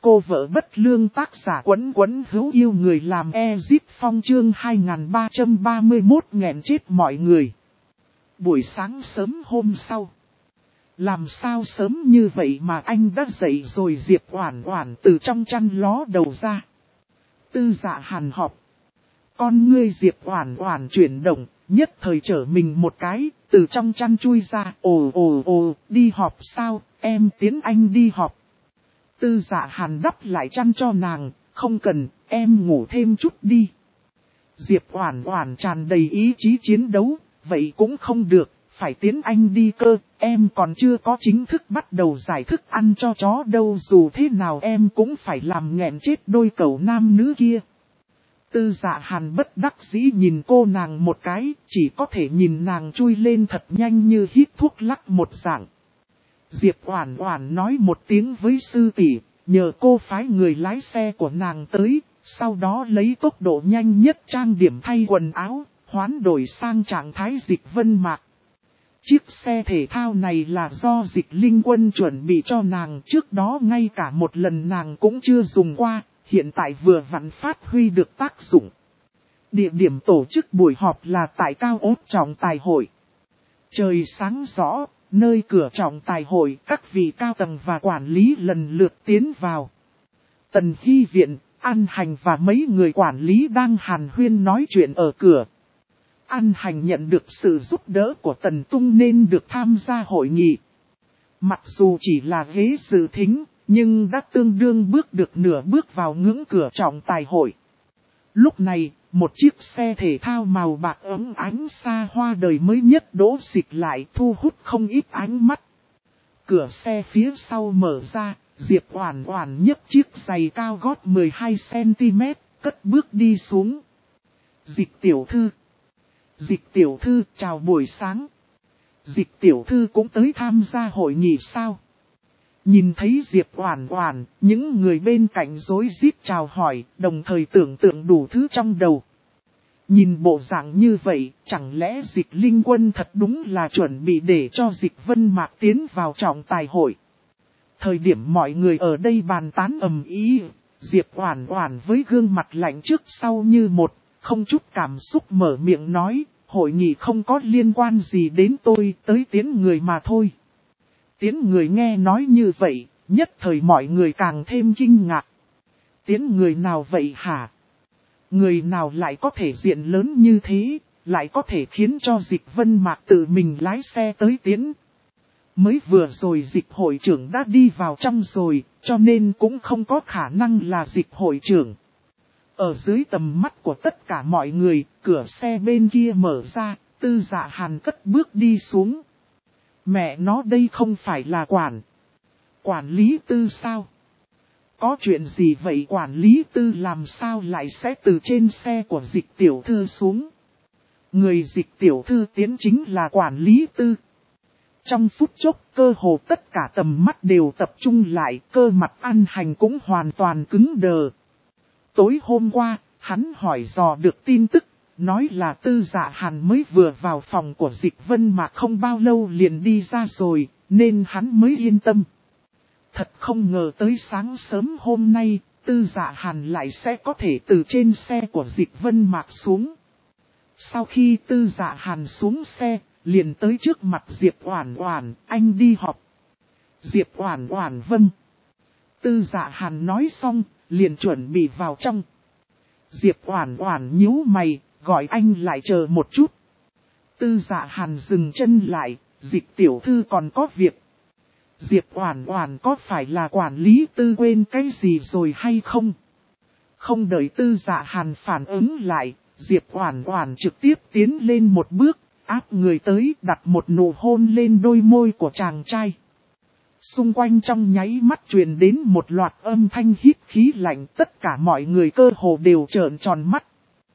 Cô vợ bất lương tác giả Quấn Quấn hữu yêu người làm Ezip Phong chương 2331 nghẹn chết mọi người. Buổi sáng sớm hôm sau. Làm sao sớm như vậy mà anh đã dậy rồi? Diệp Oản Oản từ trong chăn ló đầu ra. Tư Dạ Hàn họp. Con ngươi Diệp Oản Oản chuyển động, nhất thời trở mình một cái, từ trong chăn chui ra. Ồ, đi họp sao, em tiến anh đi họp. Tư Dạ Hàn đắp lại chăn cho nàng, không cần, em ngủ thêm chút đi. Diệp Oản Oản tràn đầy ý chí chiến đấu, vậy cũng không được, phải tiến anh đi cơ, em còn chưa có chính thức bắt đầu giải thức ăn cho chó đâu, dù thế nào em cũng phải làm nghẹn chết đôi cẩu nam nữ kia. Tư Dạ Hàn bất đắc dĩ nhìn cô nàng một cái, chỉ có thể nhìn nàng chui lên thật nhanh như hít thuốc lắc một dạng. Diệp Oản Oản nói một tiếng với sư tỷ, nhờ cô phái người lái xe của nàng tới, sau đó lấy tốc độ nhanh nhất trang điểm thay quần áo, hoán đổi sang trạng thái Dịch Vân Mạc. Chiếc xe thể thao này là do Dịch Linh Quân chuẩn bị cho nàng, trước đó ngay cả một lần nàng cũng chưa dùng qua, hiện tại vừa vặn phát huy được tác dụng. Địa điểm tổ chức buổi họp là tại cao ốt trọng tài hội. Trời sáng rõ, nơi cửa trọng tài hội các vị cao tầng và quản lý lần lượt tiến vào. Tần Hy Viện, An Hành và mấy người quản lý đang hàn huyên nói chuyện ở cửa. An Hành nhận được sự giúp đỡ của Tần Tung nên được tham gia hội nghị. Mặc dù chỉ là ghế dự thính, nhưng đã tương đương bước được nửa bước vào ngưỡng cửa trọng tài hội. Lúc này, một chiếc xe thể thao màu bạc ấm ánh xa hoa đời mới nhất đỗ xịch lại thu hút không ít ánh mắt. Cửa xe phía sau mở ra, Diệp Oản Oản nhấc chiếc giày cao gót 12cm, cất bước đi xuống. Dịch tiểu thư chào buổi sáng. Dịch tiểu thư cũng tới tham gia hội nghị sao? Nhìn thấy Diệp Oản Oản, những người bên cạnh rối rít chào hỏi, đồng thời tưởng tượng đủ thứ trong đầu. Nhìn bộ dạng như vậy, chẳng lẽ Dịch Linh Quân thật đúng là chuẩn bị để cho Dịch Vân Mạc tiến vào trọng tài hội. Thời điểm mọi người ở đây bàn tán ầm ĩ, Diệp Oản Oản với gương mặt lạnh trước sau như một, không chút cảm xúc mở miệng nói, hội nghị không có liên quan gì đến tôi, tới tiến người mà thôi. Tiến người nghe nói như vậy, nhất thời mọi người càng thêm kinh ngạc. Tiến người nào vậy hả? Người nào lại có thể diện lớn như thế, lại có thể khiến cho Dịch Vân Mạc tự mình lái xe tới tiến. Mới vừa rồi Dịch hội trưởng đã đi vào trong rồi, cho nên cũng không có khả năng là Dịch hội trưởng. Ở dưới tầm mắt của tất cả mọi người, cửa xe bên kia mở ra, Tư Dạ Hàn cất bước đi xuống. Mẹ nó đây không phải là quản lý Tư sao? Có chuyện gì vậy? Quản lý Tư làm sao lại sẽ từ trên xe của Dịch tiểu thư xuống? Người Dịch tiểu thư tiến chính là quản lý Tư. Trong phút chốc, cơ hồ tất cả tầm mắt đều tập trung lại, cơ mặt An Hành cũng hoàn toàn cứng đờ. Tối hôm qua, hắn hỏi dò được tin tức, nói là Tư Dạ Hàn mới vừa vào phòng của Dịch Vân mà không bao lâu liền đi ra rồi, nên hắn mới yên tâm. Thật không ngờ tới sáng sớm hôm nay, Tư Dạ Hàn lại sẽ có thể từ trên xe của Dịch Vân Mạc xuống. Sau khi Tư Dạ Hàn xuống xe, liền tới trước mặt Diệp Oản Oản, anh đi họp. Diệp Oản Oản vâng. Tư Dạ Hàn nói xong, liền chuẩn bị vào trong. Diệp Oản Oản nhíu mày, gọi anh lại chờ một chút. Tư Dạ Hàn dừng chân lại, Dịch tiểu thư còn có việc. Diệp Oản Oản có phải là quản lý Tư quên cái gì rồi hay không? Không đợi Tư Dạ Hàn phản ứng lại, Diệp Oản Oản trực tiếp tiến lên một bước, áp người tới đặt một nụ hôn lên đôi môi của chàng trai. Xung quanh trong nháy mắt truyền đến một loạt âm thanh hít khí lạnh, tất cả mọi người cơ hồ đều trợn tròn mắt.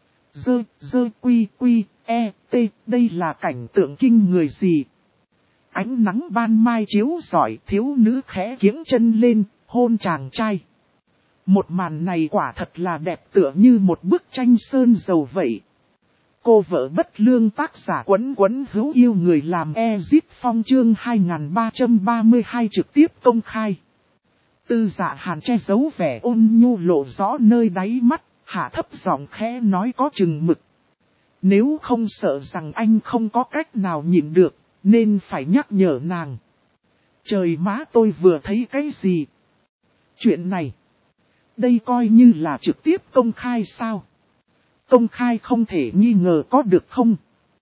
Đây là cảnh tượng kinh người gì? Ánh nắng ban mai chiếu rọi, thiếu nữ khẽ kiếng chân lên, hôn chàng trai. Một màn này quả thật là đẹp tựa như một bức tranh sơn dầu vậy. Cô vợ bất lương tác giả Quấn Quấn hữu yêu người làm Ezip Phong chương 2332 trực tiếp công khai. Tư Dạ Hàn che giấu vẻ ôn nhu lộ rõ nơi đáy mắt, hạ thấp giọng khẽ nói có chừng mực. Nếu không sợ rằng anh không có cách nào nhịn được, nên phải nhắc nhở nàng. Trời má, tôi vừa thấy cái gì? Chuyện này, đây coi như là trực tiếp công khai sao? Công khai không thể nghi ngờ có được không?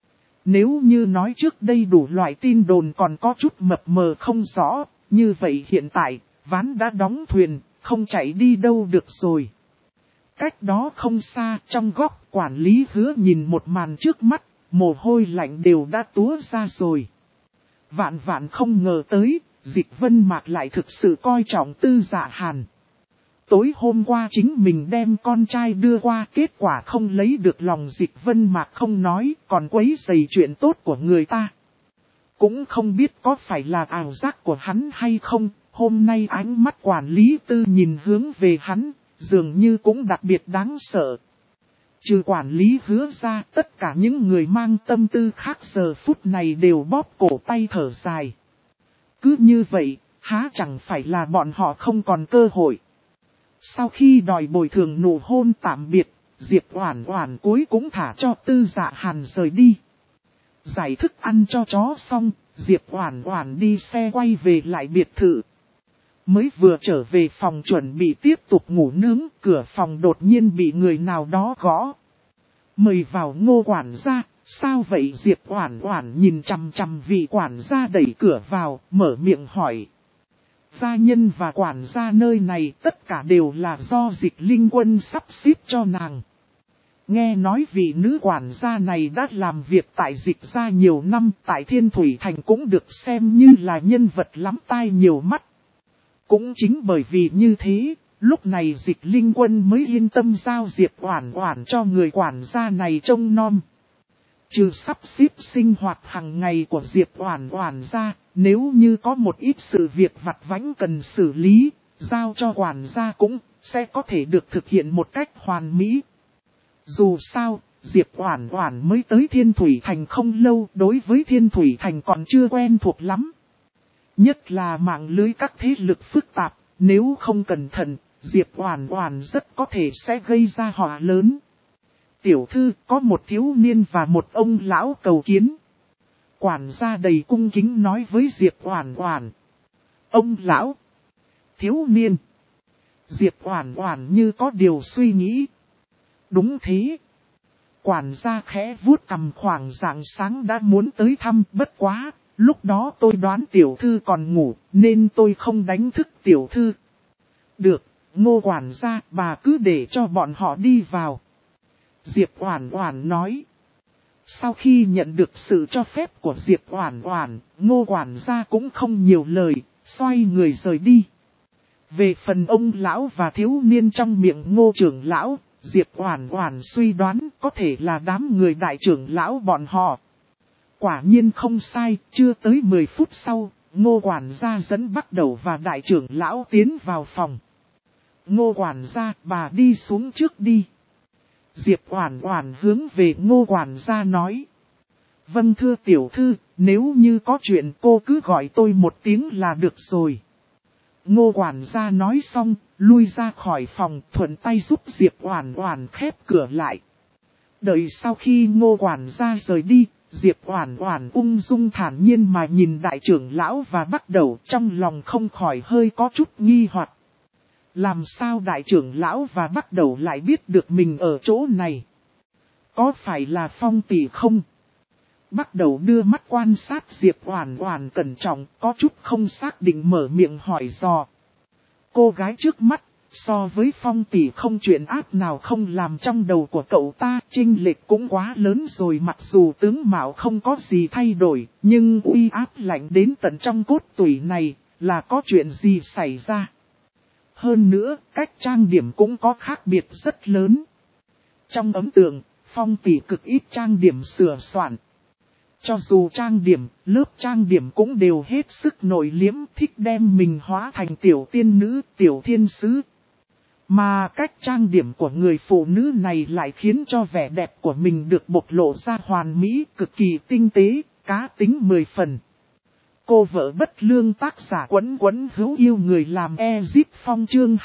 Nếu như nói trước đây đủ loại tin đồn còn có chút mập mờ không rõ, như vậy hiện tại, ván đã đóng thuyền, không chạy đi đâu được rồi. Cách đó không xa, trong góc quản lý Hứa nhìn một màn trước mắt, mồ hôi lạnh đều đã túa ra rồi. Vạn vạn không ngờ tới, Dịch Vân Mạc lại thực sự coi trọng Tư Dạ Hàn. Tối hôm qua chính mình đem con trai đưa qua, kết quả không lấy được lòng Dịch Vân Mạc không nói, còn quấy rầy chuyện tốt của người ta. Cũng không biết có phải là ảo giác của hắn hay không, hôm nay ánh mắt quản lý Tư nhìn hướng về hắn, dường như cũng đặc biệt đáng sợ. Trừ quản lý Hứa ra, tất cả những người mang tâm tư khác giờ phút này đều bóp cổ tay thở dài. Cứ như vậy, há chẳng phải là bọn họ không còn cơ hội. Sau khi đòi bồi thường nụ hôn tạm biệt, Diệp Oản Oản cuối cũng thả cho Tư Dạ Hàn rời đi. Giải thức ăn cho chó xong, Diệp Oản Oản đi xe quay về lại biệt thự. Mới vừa trở về phòng chuẩn bị tiếp tục ngủ nướng, cửa phòng đột nhiên bị người nào đó gõ. Mời vào Ngô quản gia. Sao vậy? Diệp Oản Oản nhìn chằm chằm vị quản gia đẩy cửa vào, mở miệng hỏi. Gia nhân và quản gia nơi này tất cả đều là do Dịch Linh Quân sắp xếp cho nàng. Nghe nói vị nữ quản gia này đã làm việc tại Dịch gia nhiều năm, tại Thiên Thủy Thành cũng được xem như là nhân vật lắm tai nhiều mắt. Cũng chính bởi vì như thế, lúc này Dịch Linh Quân mới yên tâm giao Diệp Oản Oản cho người quản gia này trông nom. Trừ sắp xếp sinh hoạt hàng ngày của Diệp Oản Oản ra, nếu như có một ít sự việc vặt vãnh cần xử lý, giao cho quản gia cũng sẽ có thể được thực hiện một cách hoàn mỹ. Dù sao, Diệp Oản Oản mới tới Thiên Thủy Thành không lâu, đối với Thiên Thủy Thành còn chưa quen thuộc lắm. Nhất là mạng lưới các thế lực phức tạp, nếu không cẩn thận, Diệp Oản Oản rất có thể sẽ gây ra họa lớn. Tiểu thư, có một thiếu niên và một ông lão cầu kiến. Quản gia đầy cung kính nói với Diệp Oản Oản. Ông lão, thiếu niên. Diệp Oản Oản như có điều suy nghĩ. Đúng thế. Quản gia khẽ vuốt cằm, khoảng rạng sáng đã muốn tới thăm, bất quá, lúc đó tôi đoán tiểu thư còn ngủ, nên tôi không đánh thức tiểu thư. Được, Ngô quản gia, bà cứ để cho bọn họ đi vào. Diệp Oản Oản nói. Sau khi nhận được sự cho phép của Diệp Oản Oản, Ngô quản gia cũng không nhiều lời, xoay người rời đi. Về phần ông lão và thiếu niên trong miệng Ngô trưởng lão, Diệp Oản Oản suy đoán có thể là đám người đại trưởng lão bọn họ. Quả nhiên không sai, chưa tới 10 phút sau, Ngô quản gia dẫn Bắc Đầu và đại trưởng lão tiến vào phòng. Ngô quản gia, bà đi xuống trước đi. Diệp Oản Oản hướng về Ngô quản gia nói. Vâng thưa tiểu thư, nếu như có chuyện cô cứ gọi tôi một tiếng là được rồi. Ngô quản gia nói xong, lui ra khỏi phòng, thuận tay giúp Diệp Oản Oản khép cửa lại. Đợi sau khi Ngô quản gia rời đi, Diệp Oản Oản ung dung thản nhiên mà nhìn đại trưởng lão và Bắc Đầu, trong lòng không khỏi hơi có chút nghi hoặc. Làm sao đại trưởng lão và Bắc Đầu lại biết được mình ở chỗ này? Có phải là Phong tỷ không? Bắc Đầu đưa mắt quan sát Diệp Oản Oản cẩn trọng, có chút không xác định mở miệng hỏi dò. Cô gái trước mắt, so với Phong tỷ không chuyện ác nào không làm trong đầu của cậu ta, chênh lệch cũng quá lớn rồi. Mặc dù tướng mạo không có gì thay đổi, nhưng uy áp lạnh đến tận trong cốt tủy này, là có chuyện gì xảy ra? Hơn nữa, cách trang điểm cũng có khác biệt rất lớn. Trong ấn tượng, Phong tỷ cực ít trang điểm sửa soạn. Cho dù trang điểm, lớp trang điểm cũng đều hết sức nội liếm, thích đem mình hóa thành tiểu tiên nữ, tiểu thiên sứ. Mà cách trang điểm của người phụ nữ này lại khiến cho vẻ đẹp của mình được bộc lộ ra hoàn mỹ, cực kỳ tinh tế, cá tính 10 phần. Cô vợ bất lương tác giả Quấn Quấn hữu yêu người làm Ezip Phong chương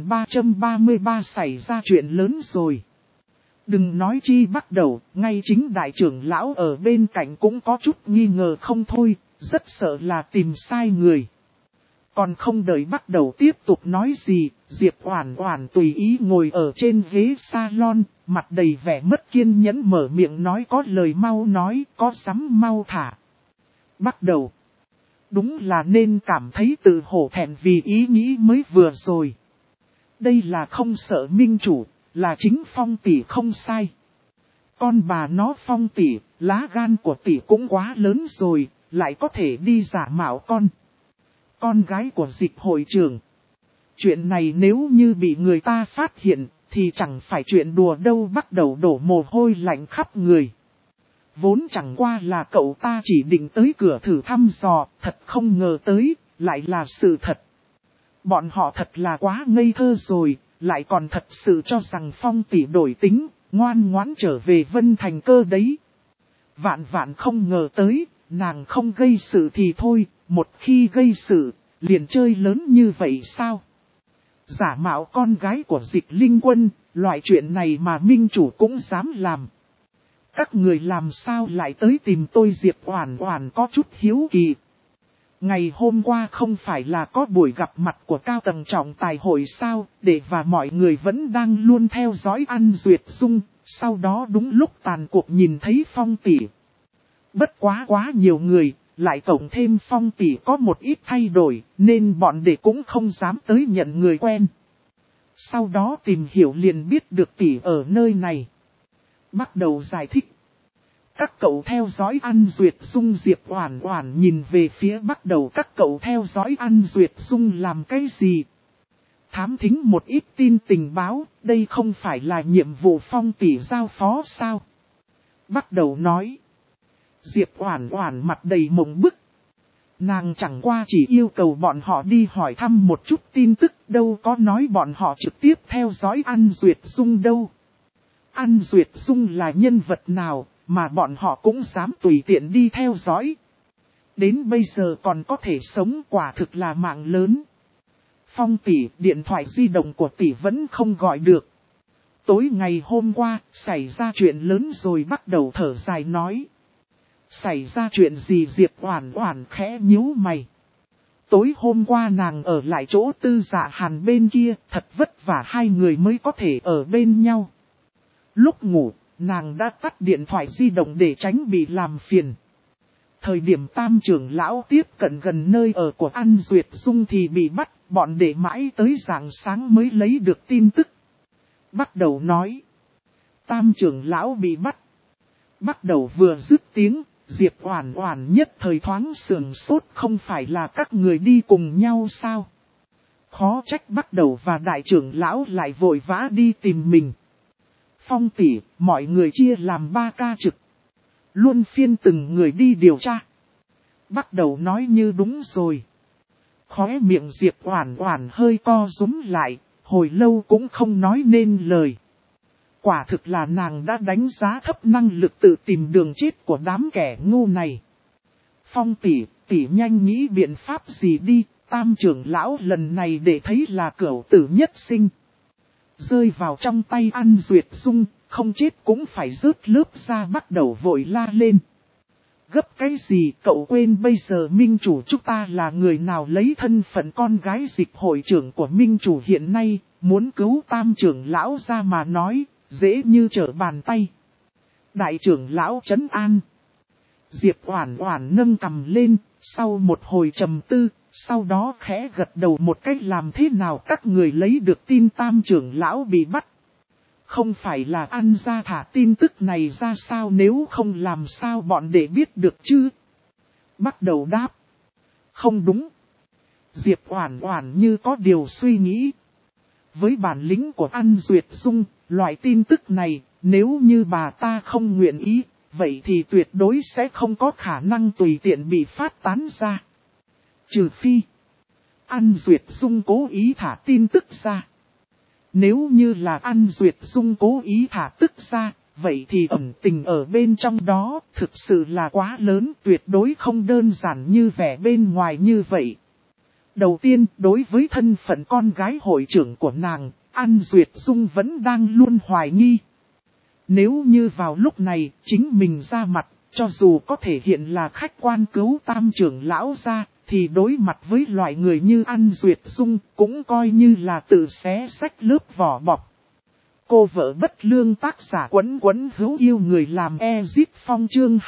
2333 xảy ra chuyện lớn rồi. Đừng nói chi bắt đầu, ngay chính đại trưởng lão ở bên cạnh cũng có chút nghi ngờ không thôi, rất sợ là tìm sai người. Còn không đợi bắt đầu tiếp tục nói gì, Diệp Oản Oản tùy ý ngồi ở trên ghế salon, mặt đầy vẻ mất kiên nhẫn mở miệng nói có lời mau nói, có sắm mau thả. Bắt đầu. Đúng là nên cảm thấy tự hổ thẹn vì ý nghĩ mới vừa rồi. Đây là không sợ minh chủ, là chính Phong tỷ không sai. Con bà nó Phong tỷ, lá gan của tỷ cũng quá lớn rồi, lại có thể đi giả mạo con gái của Dịch hội trưởng. Chuyện này nếu như bị người ta phát hiện, thì chẳng phải chuyện đùa đâu, bắt đầu đổ mồ hôi lạnh khắp người. Vốn chẳng qua là cậu ta chỉ định tới cửa thử thăm dò, thật không ngờ tới, lại là sự thật. Bọn họ thật là quá ngây thơ rồi, lại còn thật sự cho rằng Phong tỷ đổi tính, ngoan ngoãn trở về Vân Thành cơ đấy. Vạn vạn không ngờ tới, nàng không gây sự thì thôi, một khi gây sự, liền chơi lớn như vậy sao? Giả mạo con gái của Dịch Linh Quân, loại chuyện này mà minh chủ cũng dám làm. Các người làm sao lại tới tìm tôi? Diệp Oản Oản có chút hiếu kỳ. Ngày hôm qua không phải là có buổi gặp mặt của cao tầng trọng tài hội sao, để và mọi người vẫn đang luôn theo dõi An Duyệt Dung, sau đó đúng lúc tàn cuộc nhìn thấy Phong tỷ. Bất quá nhiều người, lại cộng thêm Phong tỷ có một ít thay đổi, nên bọn đệ cũng không dám tới nhận người quen. Sau đó tìm hiểu liền biết được tỷ ở nơi này. Bắt đầu giải thích. Các cậu theo dõi An Duyệt Dung. Diệp Oản Oản nhìn về phía bắt đầu. Các cậu theo dõi An Duyệt Dung làm cái gì? Thám thính một ít tin tình báo, đây không phải là nhiệm vụ Phong tỷ giao phó sao? Bắt đầu nói. Diệp Oản Oản mặt đầy mộng bức. Nàng chẳng qua chỉ yêu cầu bọn họ đi hỏi thăm một chút tin tức, đâu có nói bọn họ trực tiếp theo dõi An Duyệt Dung đâu. An Duyệt Dung là nhân vật nào mà bọn họ cũng dám tùy tiện đi theo dõi. Đến bây giờ còn có thể sống, quả thực là mạng lớn. Phong tỷ, điện thoại di động của tỷ vẫn không gọi được. Tối ngày hôm qua, xảy ra chuyện lớn rồi. Bắt đầu thở dài nói. Xảy ra chuyện gì? Diệp Oản Oản khẽ nhíu mày. Tối hôm qua nàng ở lại chỗ Tư Dạ Hàn bên kia, thật vất vả hai người mới có thể ở bên nhau. Lúc ngủ, nàng đã tắt điện thoại di động để tránh bị làm phiền. Thời điểm Tam trưởng lão tiếp cận gần nơi ở của An Duyệt Dung thì bị bắt, bọn đệ mãi tới rạng sáng mới lấy được tin tức. Bắt đầu nói. Tam trưởng lão bị bắt. Bắt đầu vừa dứt tiếng, Diệp Oản Oản nhất thời thoáng sườn sốt, không phải là các người đi cùng nhau sao? Khó trách bắt đầu và đại trưởng lão lại vội vã đi tìm mình. Phong tỷ, mọi người chia làm 3 ca trực. Luôn phiên từng người đi điều tra. Bắt đầu nói như đúng rồi. Khóe miệng Diệp Oản Oản hơi co rúm lại, hồi lâu cũng không nói nên lời. Quả thực là nàng đã đánh giá thấp năng lực tự tìm đường chết của đám kẻ ngu này. Phong tỷ, tỷ nhanh nghĩ biện pháp gì đi, Tam trưởng lão lần này để thấy là cửu tử nhất sinh. Rơi vào trong tay An Duyệt Dung, không chết cũng phải rớt lớp ra. Bắt đầu vội la lên. Gấp cái gì? Cậu quên bây giờ minh chủ chúng ta là người nào? Lấy thân phận con gái Dịch hội trưởng của minh chủ hiện nay, muốn cứu Tam trưởng lão ra mà nói, dễ như trở bàn tay. Đại trưởng lão trấn an. Diệp Oản Oản nâng cằm lên, sau một hồi trầm tư, sau đó khẽ gật đầu một cách. Làm thế nào các người lấy được tin Tam trưởng lão bị bắt? Không phải là An gia thả tin tức này ra sao? Nếu không làm sao bọn đệ biết được chứ? Bắt đầu đáp. Không đúng. Diệp Oản Oản như có điều suy nghĩ. Với bản lĩnh của An Duyệt Dung, loại tin tức này, nếu như bà ta không nguyện ý, vậy thì tuyệt đối sẽ không có khả năng tùy tiện bị phát tán ra. Trừ phi, An Duyệt Dung cố ý thả tin tức ra. Nếu như là An Duyệt Dung cố ý thả tức ra, vậy thì ẩn tình ở bên trong đó thực sự là quá lớn, tuyệt đối không đơn giản như vẻ bên ngoài như vậy. Đầu tiên, đối với thân phận con gái hội trưởng của nàng, An Duyệt Dung vẫn đang luôn hoài nghi. Nếu như vào lúc này, chính mình ra mặt, cho dù có thể hiện là khách quan cứu tam trưởng lão ra, thì đối mặt với loại người như An Duyệt Dung, cũng coi như là tự xé xách lớp vỏ bọc. Cô vợ bất lương tác giả Quấn Quấn hữu yêu người làm Ezip Phong chương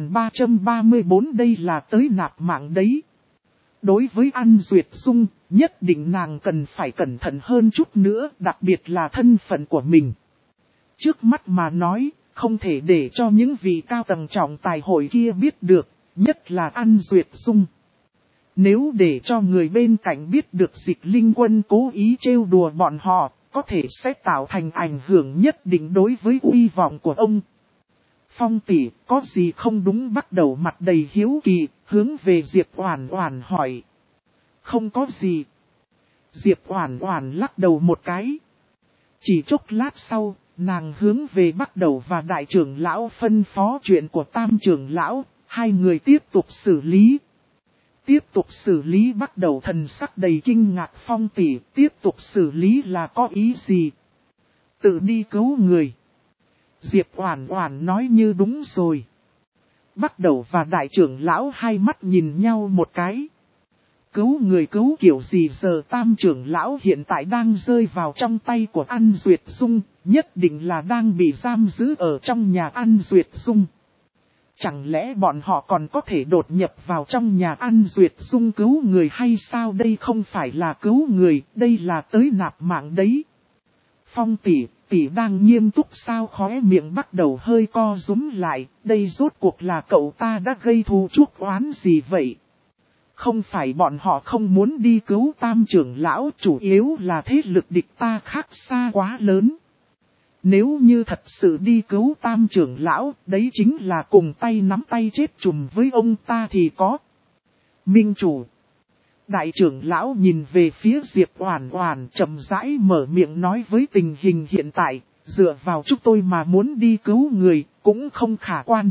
2334 đây là tới nạp mạng đấy. Đối với An Duyệt Dung, nhất định nàng cần phải cẩn thận hơn chút nữa, đặc biệt là thân phận của mình. Trước mắt mà nói, không thể để cho những vị cao tầng trọng tài hội kia biết được, nhất là An Duyệt Dung. Nếu để cho người bên cạnh biết được Dịch Linh Quân cố ý trêu đùa bọn họ, có thể sẽ tạo thành ảnh hưởng nhất định đối với uy vọng của ông. Phong tỷ, có gì không đúng, bắt đầu mặt đầy hiếu kỳ, hướng về Diệp Oản Oản hỏi. Không có gì. Diệp Oản Oản lắc đầu một cái. Chỉ chốc lát sau, nàng hướng về bắt đầu và đại trưởng lão phân phó chuyện của tam trưởng lão, hai người tiếp tục xử lý. Tiếp tục xử lý bắt đầu thần sắc đầy kinh ngạc. Phong tỷ, tiếp tục xử lý là có ý gì? Tự đi cứu người. Diệp Oản Oản nói như đúng rồi. Bắt đầu và đại trưởng lão hai mắt nhìn nhau một cái. Cứu người cứu kiểu gì giờ tam trưởng lão hiện tại đang rơi vào trong tay của An Duyệt Dung, nhất định là đang bị giam giữ ở trong nhà An Duyệt Dung. Chẳng lẽ bọn họ còn có thể đột nhập vào trong nhà An Duyệt Dung cứu người hay sao? Đây không phải là cứu người, đây là tới nạp mạng đấy. Phong tỷ, tỷ đang nghiêm túc sao? Khóe miệng bắt đầu hơi co rúm lại, đây rốt cuộc là cậu ta đã gây thù chuốc oán gì vậy? Không phải bọn họ không muốn đi cứu tam trưởng lão, chủ yếu là thế lực địch ta khác xa quá lớn. Nếu như thật sự đi cứu tam trưởng lão, đấy chính là cùng tay nắm tay chết chùm với ông ta thì có. Minh chủ. Đại trưởng lão nhìn về phía Diệp Oản Oản chậm rãi mở miệng nói với tình hình hiện tại, dựa vào chúng tôi mà muốn đi cứu người, cũng không khả quan.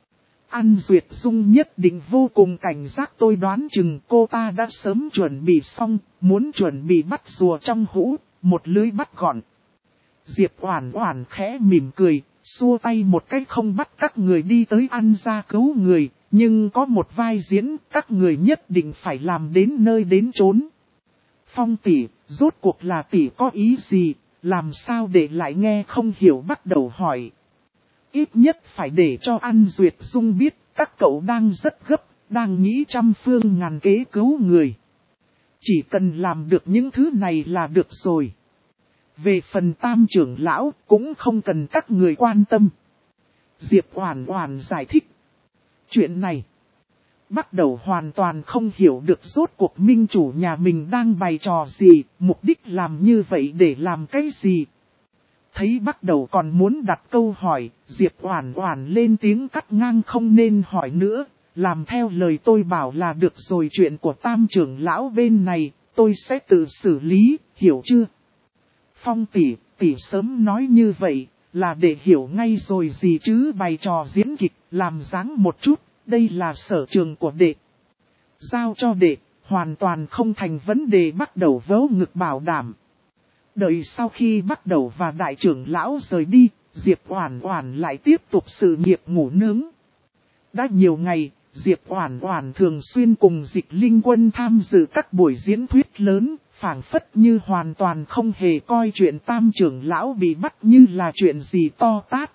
An Duyệt Dung nhất định vô cùng cảnh giác, tôi đoán chừng cô ta đã sớm chuẩn bị xong, muốn chuẩn bị bắt rùa trong hũ, một lưới bắt gọn. Diệp Oản Oản khẽ mỉm cười, xua tay một cái không bắt các người đi tới An gia cứu người, nhưng có một vai diễn các người nhất định phải làm đến nơi đến chốn. Phong tỷ, rốt cuộc là tỷ có ý gì, làm sao để lại nghe không hiểu bắt đầu hỏi. Ít nhất phải để cho An Duyệt Dung biết các cậu đang rất gấp, đang nghĩ trăm phương ngàn kế cứu người. Chỉ cần làm được những thứ này là được rồi. Về phần tam trưởng lão cũng không cần các người quan tâm. Diệp Oản Oản giải thích. Chuyện này, bắt đầu hoàn toàn không hiểu được rốt cuộc minh chủ nhà mình đang bày trò gì, mục đích làm như vậy để làm cái gì. Thấy bắt đầu còn muốn đặt câu hỏi, Diệp Oản Oản lên tiếng cắt ngang, không nên hỏi nữa, làm theo lời tôi bảo là được rồi, chuyện của tam trưởng lão bên này, tôi sẽ tự xử lý, hiểu chưa? Phong tỷ, tỷ sớm nói như vậy, là để hiểu ngay rồi gì chứ, bày trò diễn kịch, làm dáng một chút, đây là sở trường của đệ. Giao cho đệ, hoàn toàn không thành vấn đề. Bắt đầu vớ ngực bảo đảm. Đợi sau khi bắt đầu và đại trưởng lão rời đi, Diệp Oản Oản lại tiếp tục sự nghiệp ngủ nướng. Đã nhiều ngày, Diệp Oản Oản thường xuyên cùng Dịch Linh Quân tham dự các buổi diễn thuyết lớn, phảng phất như hoàn toàn không hề coi chuyện tam trưởng lão bị bắt như là chuyện gì to tát.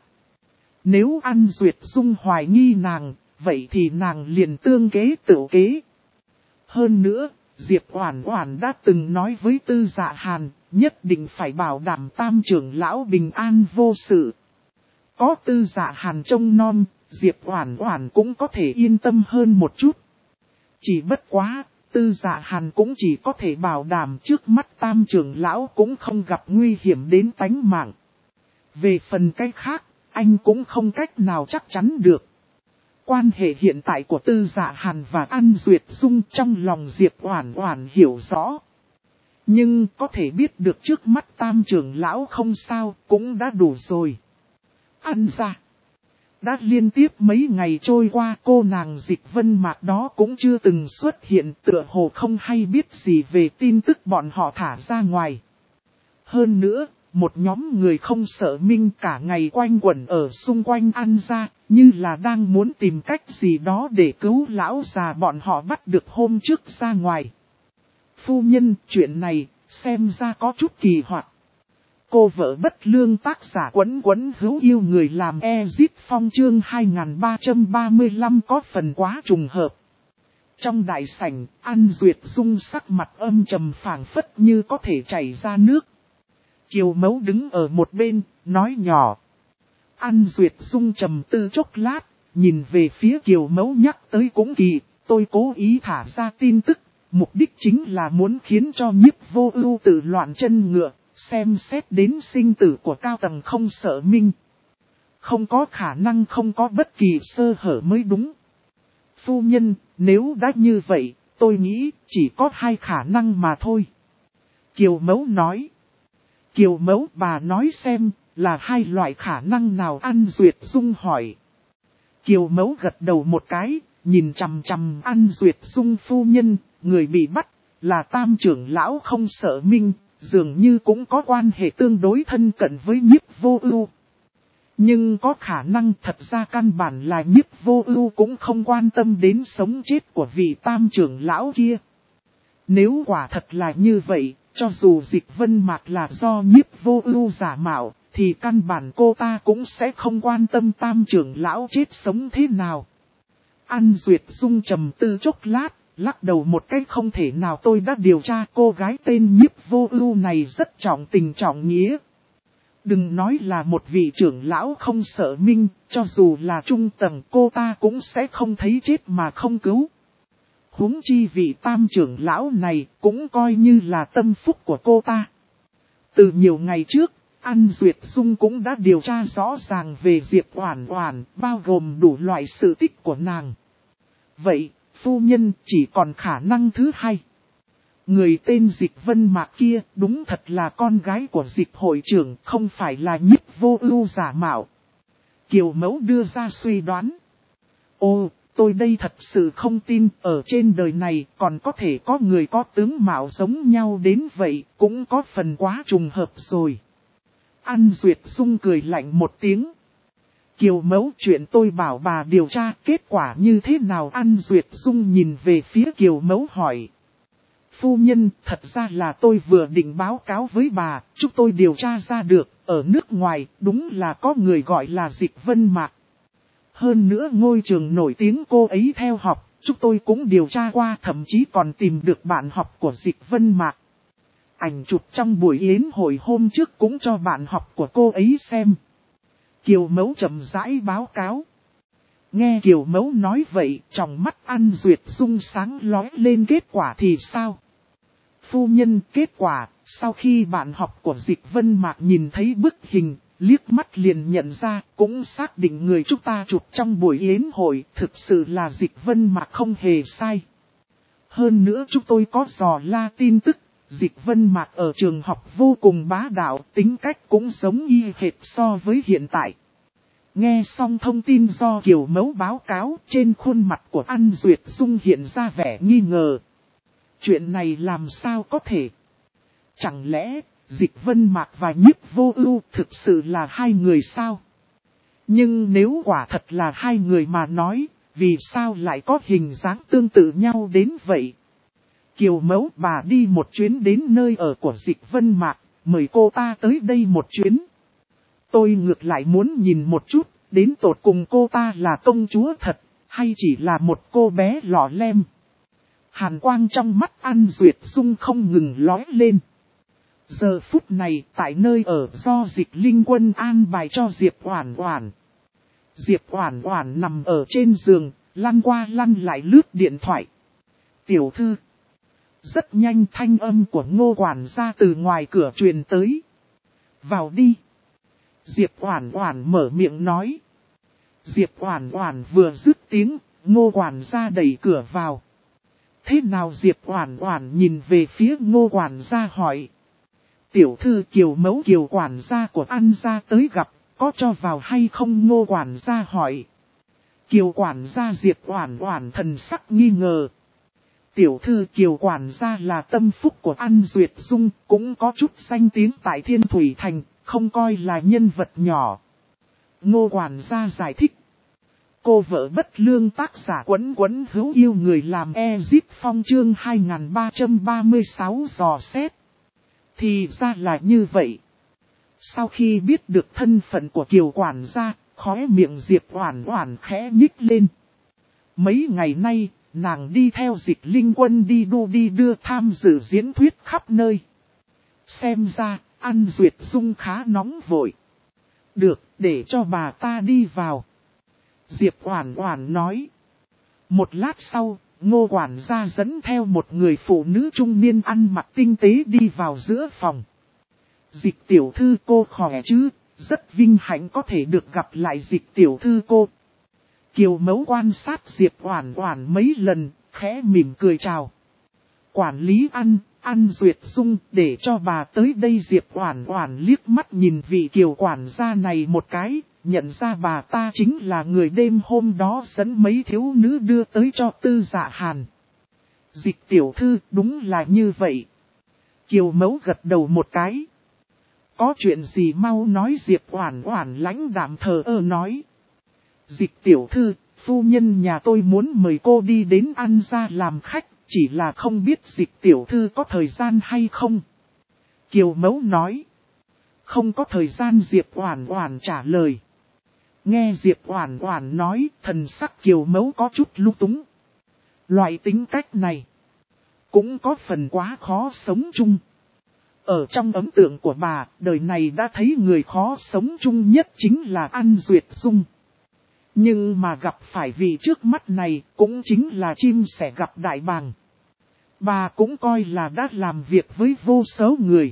Nếu An Duyệt Dung hoài nghi nàng, vậy thì nàng liền tương kế tự kế. Hơn nữa, Diệp Oản Oản đã từng nói với Tư Dạ Hàn, nhất định phải bảo đảm tam trưởng lão bình an vô sự. Có Tư Dạ Hàn trông nom, Diệp Oản Oản cũng có thể yên tâm hơn một chút. Chỉ bất quá, Tư Dạ Hàn cũng chỉ có thể bảo đảm trước mắt tam trưởng lão cũng không gặp nguy hiểm đến tánh mạng. Về phần cái khác, anh cũng không cách nào chắc chắn được. Quan hệ hiện tại của Tư Dạ Hàn và An Duyệt Dung trong lòng Diệp Oản Oản hiểu rõ. Nhưng có thể biết được trước mắt tam trưởng lão không sao cũng đã đủ rồi. Ăn ra. Đã liên tiếp mấy ngày trôi qua cô nàng Dịch Vân Mạc đó cũng chưa từng xuất hiện, tựa hồ không hay biết gì về tin tức bọn họ thả ra ngoài. Hơn nữa, một nhóm người không sợ Minh cả ngày quanh quẩn ở xung quanh An gia, như là đang muốn tìm cách gì đó để cứu lão già bọn họ bắt được hôm trước ra ngoài. Phu nhân, chuyện này, xem ra có chút kỳ hoạt. Cô vợ bất lương tác giả Quấn Quấn hữu yêu người làm Ezit Phong chương 2335 có phần quá trùng hợp. Trong đại sảnh, An Duyệt Dung sắc mặt âm trầm phảng phất như có thể chảy ra nước. Kiều Mẫu đứng ở một bên, nói nhỏ. An Duyệt Dung trầm tư chốc lát, nhìn về phía Kiều Mẫu nhắc tới cũng kỳ, tôi cố ý thả ra tin tức, mục đích chính là muốn khiến cho Nhiếp Vô Ưu tự loạn chân ngựa, xem xét đến sinh tử của cao tầng không sợ Minh. Không có khả năng không có bất kỳ sơ hở mới đúng. Phu nhân, nếu đã như vậy, tôi nghĩ chỉ có hai khả năng mà thôi. Kiều Mẫu nói. Kiều Mẫu bà nói xem, là hai loại khả năng nào? An Duyệt Dung hỏi. Kiều Mẫu gật đầu một cái, nhìn chằm chằm An Duyệt Dung phu nhân, người bị bắt, là Tam trưởng lão không sợ Minh, dường như cũng có quan hệ tương đối thân cận với Nhiếp Vô Ưu. Nhưng có khả năng thật ra căn bản là Nhiếp Vô Ưu cũng không quan tâm đến sống chết của vị Tam trưởng lão kia. Nếu quả thật là như vậy, cho dù Dịch Vân Mạc là do Nhiếp Vô Ưu giả mạo, thì căn bản cô ta cũng sẽ không quan tâm Tam trưởng lão chết sống thế nào. An Duyệt Dung trầm tư chốc lát, lắc đầu một cách không thể nào. Tôi đã điều tra cô gái tên Nhiếp Vô Ưu này rất trọng tình trọng nghĩa. Đừng nói là một vị trưởng lão không sợ Minh, cho dù là trung tầng cô ta cũng sẽ không thấy chết mà không cứu. Huống chi vị Tam trưởng lão này cũng coi như là tâm phúc của cô ta. Từ nhiều ngày trước, An Duyệt Dung cũng đã điều tra rõ ràng về Diệp Oản Oản, bao gồm đủ loại sự tích của nàng. Vậy, phu nhân chỉ còn khả năng thứ hai. Người tên Dịch Vân Mạc kia đúng thật là con gái của Dịch hội trưởng, không phải là Nhiếp Vô Ưu giả mạo. Kiều Mẫu đưa ra suy đoán. Ô, tôi đây thật sự không tin, ở trên đời này còn có thể có người có tướng mạo giống nhau đến vậy, cũng có phần quá trùng hợp rồi. An Duyệt Dung cười lạnh một tiếng. Kiều Mẫu, chuyện tôi bảo bà điều tra kết quả như thế nào? An Duyệt Dung nhìn về phía Kiều Mẫu hỏi. Phu nhân, thật ra là tôi vừa định báo cáo với bà, chúng tôi điều tra ra được, ở nước ngoài, đúng là có người gọi là Dịch Vân Mạc. Hơn nữa ngôi trường nổi tiếng cô ấy theo học, chúng tôi cũng điều tra qua, thậm chí còn tìm được bạn học của Dịch Vân Mạc. Ảnh chụp trong buổi yến hội hôm trước cũng cho bạn học của cô ấy xem. Kiều Mẫu chậm rãi báo cáo. Nghe Kiều Mẫu nói vậy, trong mắt An Duyệt Dung sáng lóe lên. Kết quả thì sao? Phu nhân, kết quả, sau khi bạn học của Dịch Vân Mạc nhìn thấy bức hình, liếc mắt liền nhận ra, cũng xác định người chúng ta chụp trong buổi yến hội, thực sự là Dịch Vân Mạc không hề sai. Hơn nữa chúng tôi có dò la tin tức, Dịch Vân Mạc ở trường học vô cùng bá đạo, tính cách cũng giống y hệt so với hiện tại. Nghe xong thông tin do Kiều Mẫu báo cáo, trên khuôn mặt của An Duyệt Dung hiện ra vẻ nghi ngờ. Chuyện này làm sao có thể? Chẳng lẽ, Dịch Vân Mạc và Nhiếp Vô Ưu thực sự là hai người sao? Nhưng nếu quả thật là hai người mà nói, vì sao lại có hình dáng tương tự nhau đến vậy? Kiều Mẫu, bà đi một chuyến đến nơi ở của Dịch Vân Mạc, mời cô ta tới đây một chuyến. Tôi ngược lại muốn nhìn một chút, đến tột cùng cô ta là công chúa thật, hay chỉ là một cô bé lọ lem. Hàn quang trong mắt An Duyệt Dung không ngừng lóe lên. Giờ phút này, tại nơi ở do Dịch Linh Quân an bài cho Diệp Oản Oản. Diệp Oản Oản nằm ở trên giường, lăn qua lăn lại lướt điện thoại. Tiểu thư. Rất nhanh thanh âm của Ngô quản gia từ ngoài cửa truyền tới. Vào đi. Diệp Oản Oản mở miệng nói. Diệp Oản Oản vừa dứt tiếng, Ngô quản gia đẩy cửa vào. Thế nào? Diệp Oản Oản nhìn về phía Ngô quản gia hỏi. Tiểu thư Kiều Mẫu Kiều quản gia của An gia tới gặp, có cho vào hay không? Ngô quản gia hỏi. Kiều quản gia Diệp Oản Oản thần sắc nghi ngờ. Tiểu thư Kiều quản gia là tâm phúc của An Duyệt Dung, cũng có chút danh tiếng tại Thiên Thủy Thành, không coi là nhân vật nhỏ. Ngô quản gia giải thích. Cô vợ bất lương tác giả Quấn Quấn hữu yêu người làm Ezip Phong chương 2336 dò xét. Thì ra là như vậy. Sau khi biết được thân phận của Kiều quản gia, khóe miệng Diệp Oản Oản khẽ nhích lên. Mấy ngày nay, nàng đi theo Dịch Linh Quân đi đu đi đưa tham dự diễn thuyết khắp nơi. Xem ra, An Duyệt Dung khá nóng vội. Được, để cho bà ta đi vào. Diệp Oản Oản nói. Một lát sau, Ngô quản gia dẫn theo một người phụ nữ trung niên ăn mặc tinh tế đi vào giữa phòng. Dịch tiểu thư cô khỏe chứ, rất vinh hạnh có thể được gặp lại Dịch tiểu thư cô. Kiều mẫu quan sát Diệp Oản Oản mấy lần, khẽ mỉm cười chào. Quản lý An Duyệt Dung, để cho bà tới đây. Diệp Oản Oản liếc mắt nhìn vị Kiều quản gia này một cái, nhận ra bà ta chính là người đêm hôm đó dẫn mấy thiếu nữ đưa tới cho Tư Dạ Hàn. Dịch tiểu thư, đúng là như vậy. Kiều mẫu gật đầu một cái. Có chuyện gì mau nói. Diệp Oản Oản lãnh đạm thờ ơ nói. Dịch tiểu thư, phu nhân nhà tôi muốn mời cô đi đến An gia làm khách, chỉ là không biết Dịch tiểu thư có thời gian hay không. Kiều mẫu nói. Không có thời gian. Diệp Oản Oản trả lời. Nghe Diệp Oản Oản nói, thần sắc Kiều mẫu có chút lung túng. Loại tính cách này cũng có phần quá khó sống chung. Ở trong ấn tượng của bà, đời này đã thấy người khó sống chung nhất chính là An Duyệt Dung. Nhưng mà gặp phải vị trước mắt này cũng chính là chim sẻ gặp đại bàng. Bà cũng coi là đã làm việc với vô số người.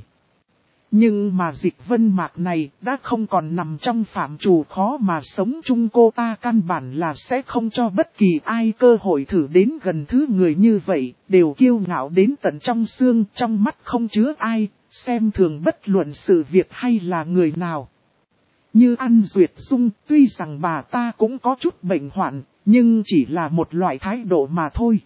Nhưng mà Dịch Vân Mạc này đã không còn nằm trong phạm trù khó mà sống chung. Cô ta căn bản là sẽ không cho bất kỳ ai cơ hội thử đến gần thứ người như vậy, đều kiêu ngạo đến tận trong xương, trong mắt không chứa ai, xem thường bất luận sự việc hay là người nào. Như An Duyệt Dung, tuy rằng bà ta cũng có chút bệnh hoạn, nhưng chỉ là một loại thái độ mà thôi.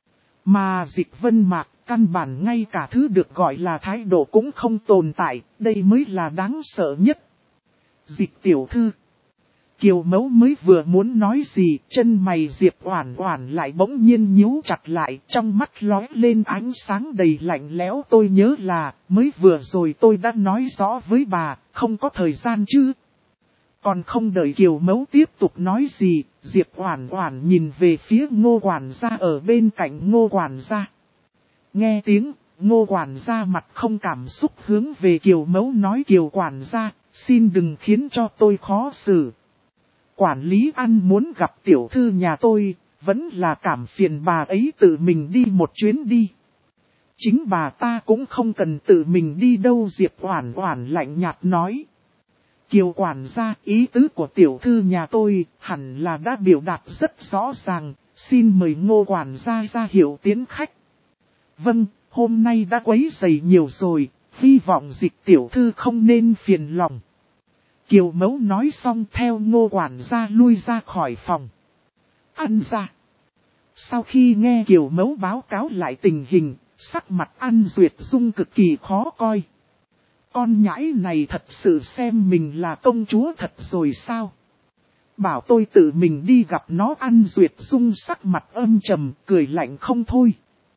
Mà Dịch Vân Mạc, căn bản ngay cả thứ được gọi là thái độ cũng không tồn tại, đây mới là đáng sợ nhất. Dịch tiểu thư. Kiều mẫu mới vừa muốn nói gì, chân mày Diệp Oản Oản lại bỗng nhiên nhíu chặt lại, trong mắt lóe lên ánh sáng đầy lạnh lẽo. Tôi nhớ là, mới vừa rồi tôi đã nói rõ với bà, không có thời gian chứ. Còn không đợi Kiều mẫu tiếp tục nói gì, Diệp Oản Oản nhìn về phía Ngô quản gia ở bên cạnh. Ngô quản gia. Nghe tiếng, Ngô quản gia mặt không cảm xúc hướng về Kiều mẫu nói. Kiều quản gia, xin đừng khiến cho tôi khó xử. Quản lý An muốn gặp tiểu thư nhà tôi, vẫn là cảm phiền bà ấy tự mình đi một chuyến đi. Chính bà ta cũng không cần tự mình đi đâu. Diệp Oản Oản lạnh nhạt nói. Kiều quản gia, ý tứ của tiểu thư nhà tôi hẳn là đã biểu đạt rất rõ ràng, xin mời Ngô quản gia ra hiệu tiến khách. Vâng, hôm nay đã quấy rầy nhiều rồi, hy vọng Dịch tiểu thư không nên phiền lòng. Kiều mẫu nói xong theo Ngô quản gia lui ra khỏi phòng. An gia. Sau khi nghe Kiều mẫu báo cáo lại tình hình, sắc mặt An Duyệt Dung cực kỳ khó coi. Con nhãi này thật sự xem mình là công chúa thật rồi sao? Bảo tôi tự mình đi gặp nó. An Duyệt Dung sắc mặt âm trầm, cười lạnh không thôi.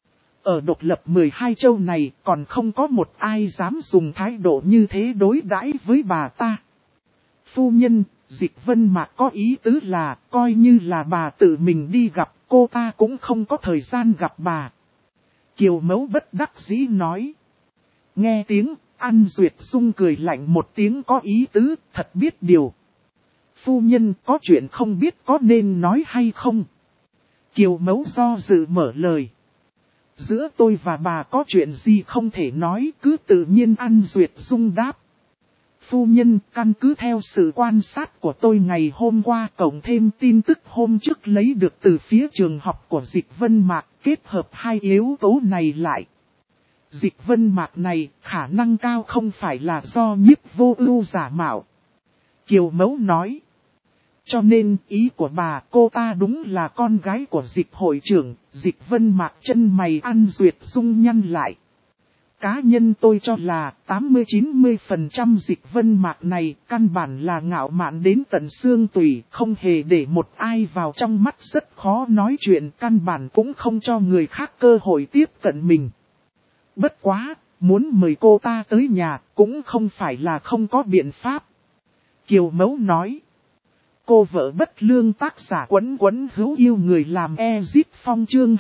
Ở độc lập 12 châu này còn không có một ai dám dùng thái độ như thế đối đãi với bà ta. Phu nhân, Dịch Vân Mạc có ý tứ là, coi như là bà tự mình đi gặp, cô ta cũng không có thời gian gặp bà. Kiều mẫu bất đắc dĩ nói. Nghe tiếng, An Duyệt Dung cười lạnh một tiếng có ý tứ, thật biết điều. Phu nhân có chuyện không biết có nên nói hay không? Kiều mẫu do dự mở lời. Giữa tôi và bà có chuyện gì không thể nói, cứ tự nhiên. An Duyệt Dung đáp. Phu nhân, căn cứ theo sự quan sát của tôi ngày hôm qua, cộng thêm tin tức hôm trước lấy được từ phía trường học của Dịch Vân Mạc, kết hợp hai yếu tố này lại. Dịch Vân Mạc này khả năng cao không phải là do Nhiếp Vô Ưu giả mạo. Kiều Mẫu nói. Cho nên ý của bà, cô ta đúng là con gái của Dịch hội trưởng. Dịch Vân Mạc chân mày An Duyệt Dung nhăn lại. Cá nhân tôi cho là 80-90% Dịch Vân Mạc này căn bản là ngạo mạn đến tận xương tủy, không hề để một ai vào trong mắt, rất khó nói chuyện, căn bản cũng không cho người khác cơ hội tiếp cận mình. Bất quá, muốn mời cô ta tới nhà cũng không phải là không có biện pháp. Kiều Mẫu nói. Cô vợ bất lương tác giả Quấn Quấn hữu yêu người làm Ezip Phong chương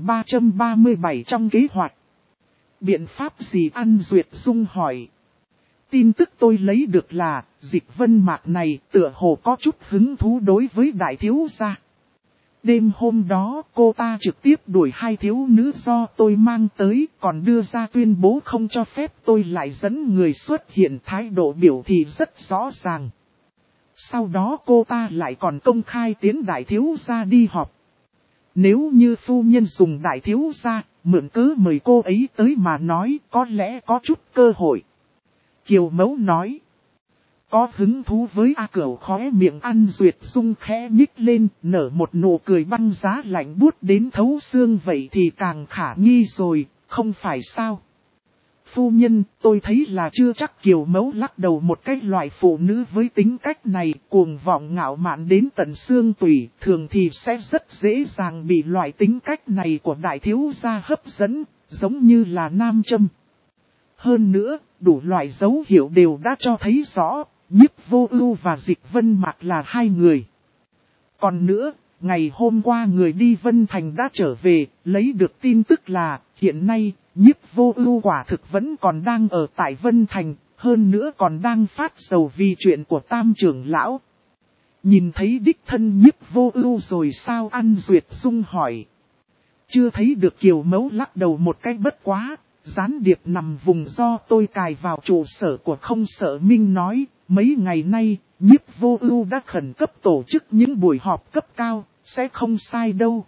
2337 trong kế hoạch. Biện pháp gì An Duyệt Dung hỏi. Tin tức tôi lấy được là, Dịch Vân Mạc này tựa hồ có chút hứng thú đối với đại thiếu gia. Đêm hôm đó cô ta trực tiếp đuổi hai thiếu nữ do tôi mang tới, còn đưa ra tuyên bố không cho phép tôi lại dẫn người xuất hiện, thái độ biểu thị rất rõ ràng. Sau đó cô ta lại còn công khai tiến đại thiếu gia đi họp. Nếu như phu nhân dùng đại thiếu gia, mượn cớ mời cô ấy tới mà nói, có lẽ có chút cơ hội. Kiều Mẫu nói. Có hứng thú với A Cửu, khóe miệng An Duyệt Dung khẽ nhích lên, nở một nụ cười băng giá lạnh buốt đến thấu xương, vậy thì càng khả nghi rồi, không phải sao? Phu nhân, tôi thấy là chưa chắc. Kiều Mẫu lắc đầu, một cái loại phụ nữ với tính cách này, cuồng vọng ngạo mạn đến tận xương tủy, thường thì sẽ rất dễ dàng bị loại tính cách này của đại thiếu gia hấp dẫn, giống như là nam châm. Hơn nữa, đủ loại dấu hiệu đều đã cho thấy rõ, Nhiếp Vô Ưu và Dịch Vân Mạc là hai người. Còn nữa, ngày hôm qua người đi Vân Thành đã trở về, lấy được tin tức là, hiện nay, Nhiếp Vô Ưu quả thực vẫn còn đang ở tại Vân Thành, hơn nữa còn đang phát sầu vì chuyện của Tam trưởng lão. Nhìn thấy đích thân Nhiếp Vô Ưu rồi sao? An Duyệt Dung hỏi. Chưa thấy được. Kiều Mẫu lắc đầu một cái, bất quá, gián điệp nằm vùng do tôi cài vào trụ sở của Không Sợ Minh nói, mấy ngày nay, Nhiếp Vô Ưu đã khẩn cấp tổ chức những buổi họp cấp cao, sẽ không sai đâu.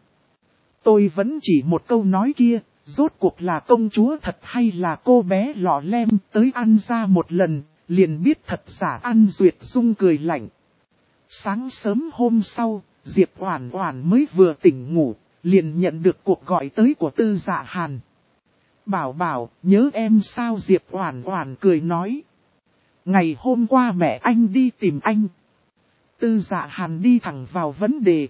Tôi vẫn chỉ một câu nói kia, rốt cuộc là công chúa thật hay là cô bé lọ lem, tới ăn ra một lần, liền biết thật giả. An Duyệt Dung cười lạnh. Sáng sớm hôm sau, Diệp Oản Oản mới vừa tỉnh ngủ, liền nhận được cuộc gọi tới của Tư Dạ Hàn. Bảo bảo, nhớ em sao? Diệp Oản Oản cười nói. Ngày hôm qua mẹ anh đi tìm anh. Tư Dạ Hàn đi thẳng vào vấn đề.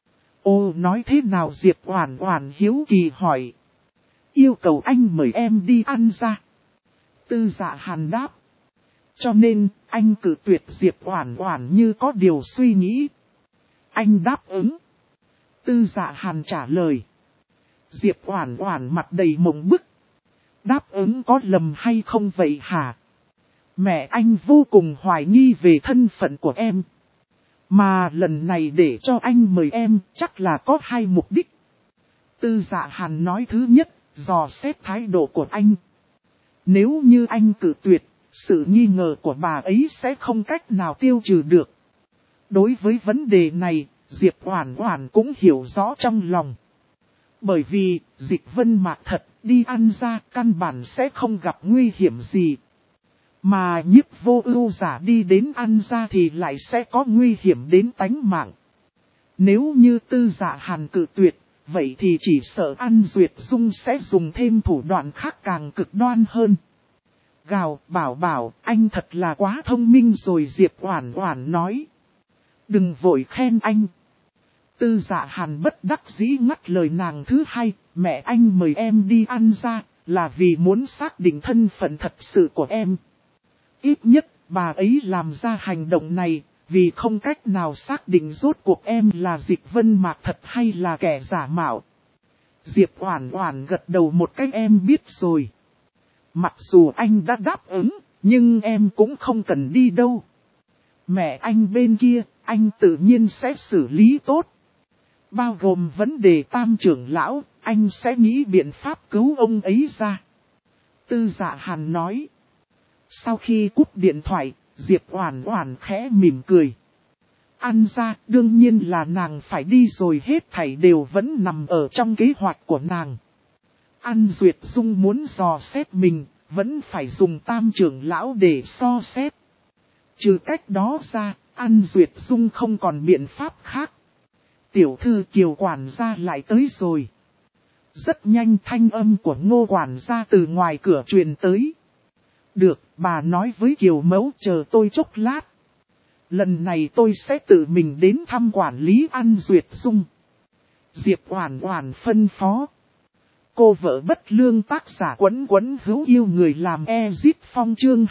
Ô, nói thế nào? Diệp Oản Oản hiếu kỳ hỏi. Yêu cầu anh mời em đi ăn ra. Tư Dạ Hàn đáp. Cho nên, anh cự tuyệt? Diệp Oản Oản như có điều suy nghĩ. Anh đáp ứng. Tư Dạ Hàn trả lời. Diệp Oản Oản mặt đầy mộng bức. Đáp ứng có lầm hay không vậy hả? Mẹ anh vô cùng hoài nghi về thân phận của em. Mà lần này để cho anh mời em chắc là có hai mục đích. Tư Dạ Hàn nói, thứ nhất, dò xét thái độ của anh. Nếu như anh cự tuyệt, sự nghi ngờ của bà ấy sẽ không cách nào tiêu trừ được. Đối với vấn đề này, Diệp Oản Oản cũng hiểu rõ trong lòng. Bởi vì, Dịch Vân Mạc thật đi ăn ra căn bản sẽ không gặp nguy hiểm gì. Mà Nhiếp Vô Ưu giả đi đến ăn ra thì lại sẽ có nguy hiểm đến tánh mạng. Nếu như Tư Dạ Hàn cự tuyệt, vậy thì chỉ sợ An Duyệt Dung sẽ dùng thêm thủ đoạn khác càng cực đoan hơn. Gào, bảo bảo, anh thật là quá thông minh rồi. Diệp Oản Oản nói. Đừng vội khen anh. Tư Dạ Hàn bất đắc dĩ ngắt lời nàng. Thứ hai, mẹ anh mời em đi ăn ra, là vì muốn xác định thân phận thật sự của em. Ít nhất, bà ấy làm ra hành động này, vì không cách nào xác định rốt cuộc em là Dịch Vân Mạc thật hay là kẻ giả mạo. Diệp Oản Oản gật đầu một cái, em biết rồi. Mặc dù anh đã đáp ứng, nhưng em cũng không cần đi đâu. Mẹ anh bên kia, anh tự nhiên sẽ xử lý tốt. Bao gồm vấn đề Tam trưởng lão, anh sẽ nghĩ biện pháp cứu ông ấy ra. Tư Dạ Hàn nói. Sau khi cúp điện thoại, Diệp Oản Oản khẽ mỉm cười. Ăn ra, đương nhiên là nàng phải đi rồi, hết thảy đều vẫn nằm ở trong kế hoạch của nàng. An Duyệt Dung muốn dò xét mình, vẫn phải dùng Tam trưởng lão để so xét. Trừ cách đó ra, An Duyệt Dung không còn biện pháp khác. Tiểu thư Kiều quản gia lại tới rồi. Rất nhanh thanh âm của Ngô quản gia từ ngoài cửa truyền tới. Được, bà nói với Kiều mẫu chờ tôi chốc lát. Lần này tôi sẽ tự mình đến thăm quản lý An Duyệt Dung. Diệp Oản Oản phân phó. Cô vợ bất lương tác giả Quấn Quấn hữu yêu người làm Ezit Phong chương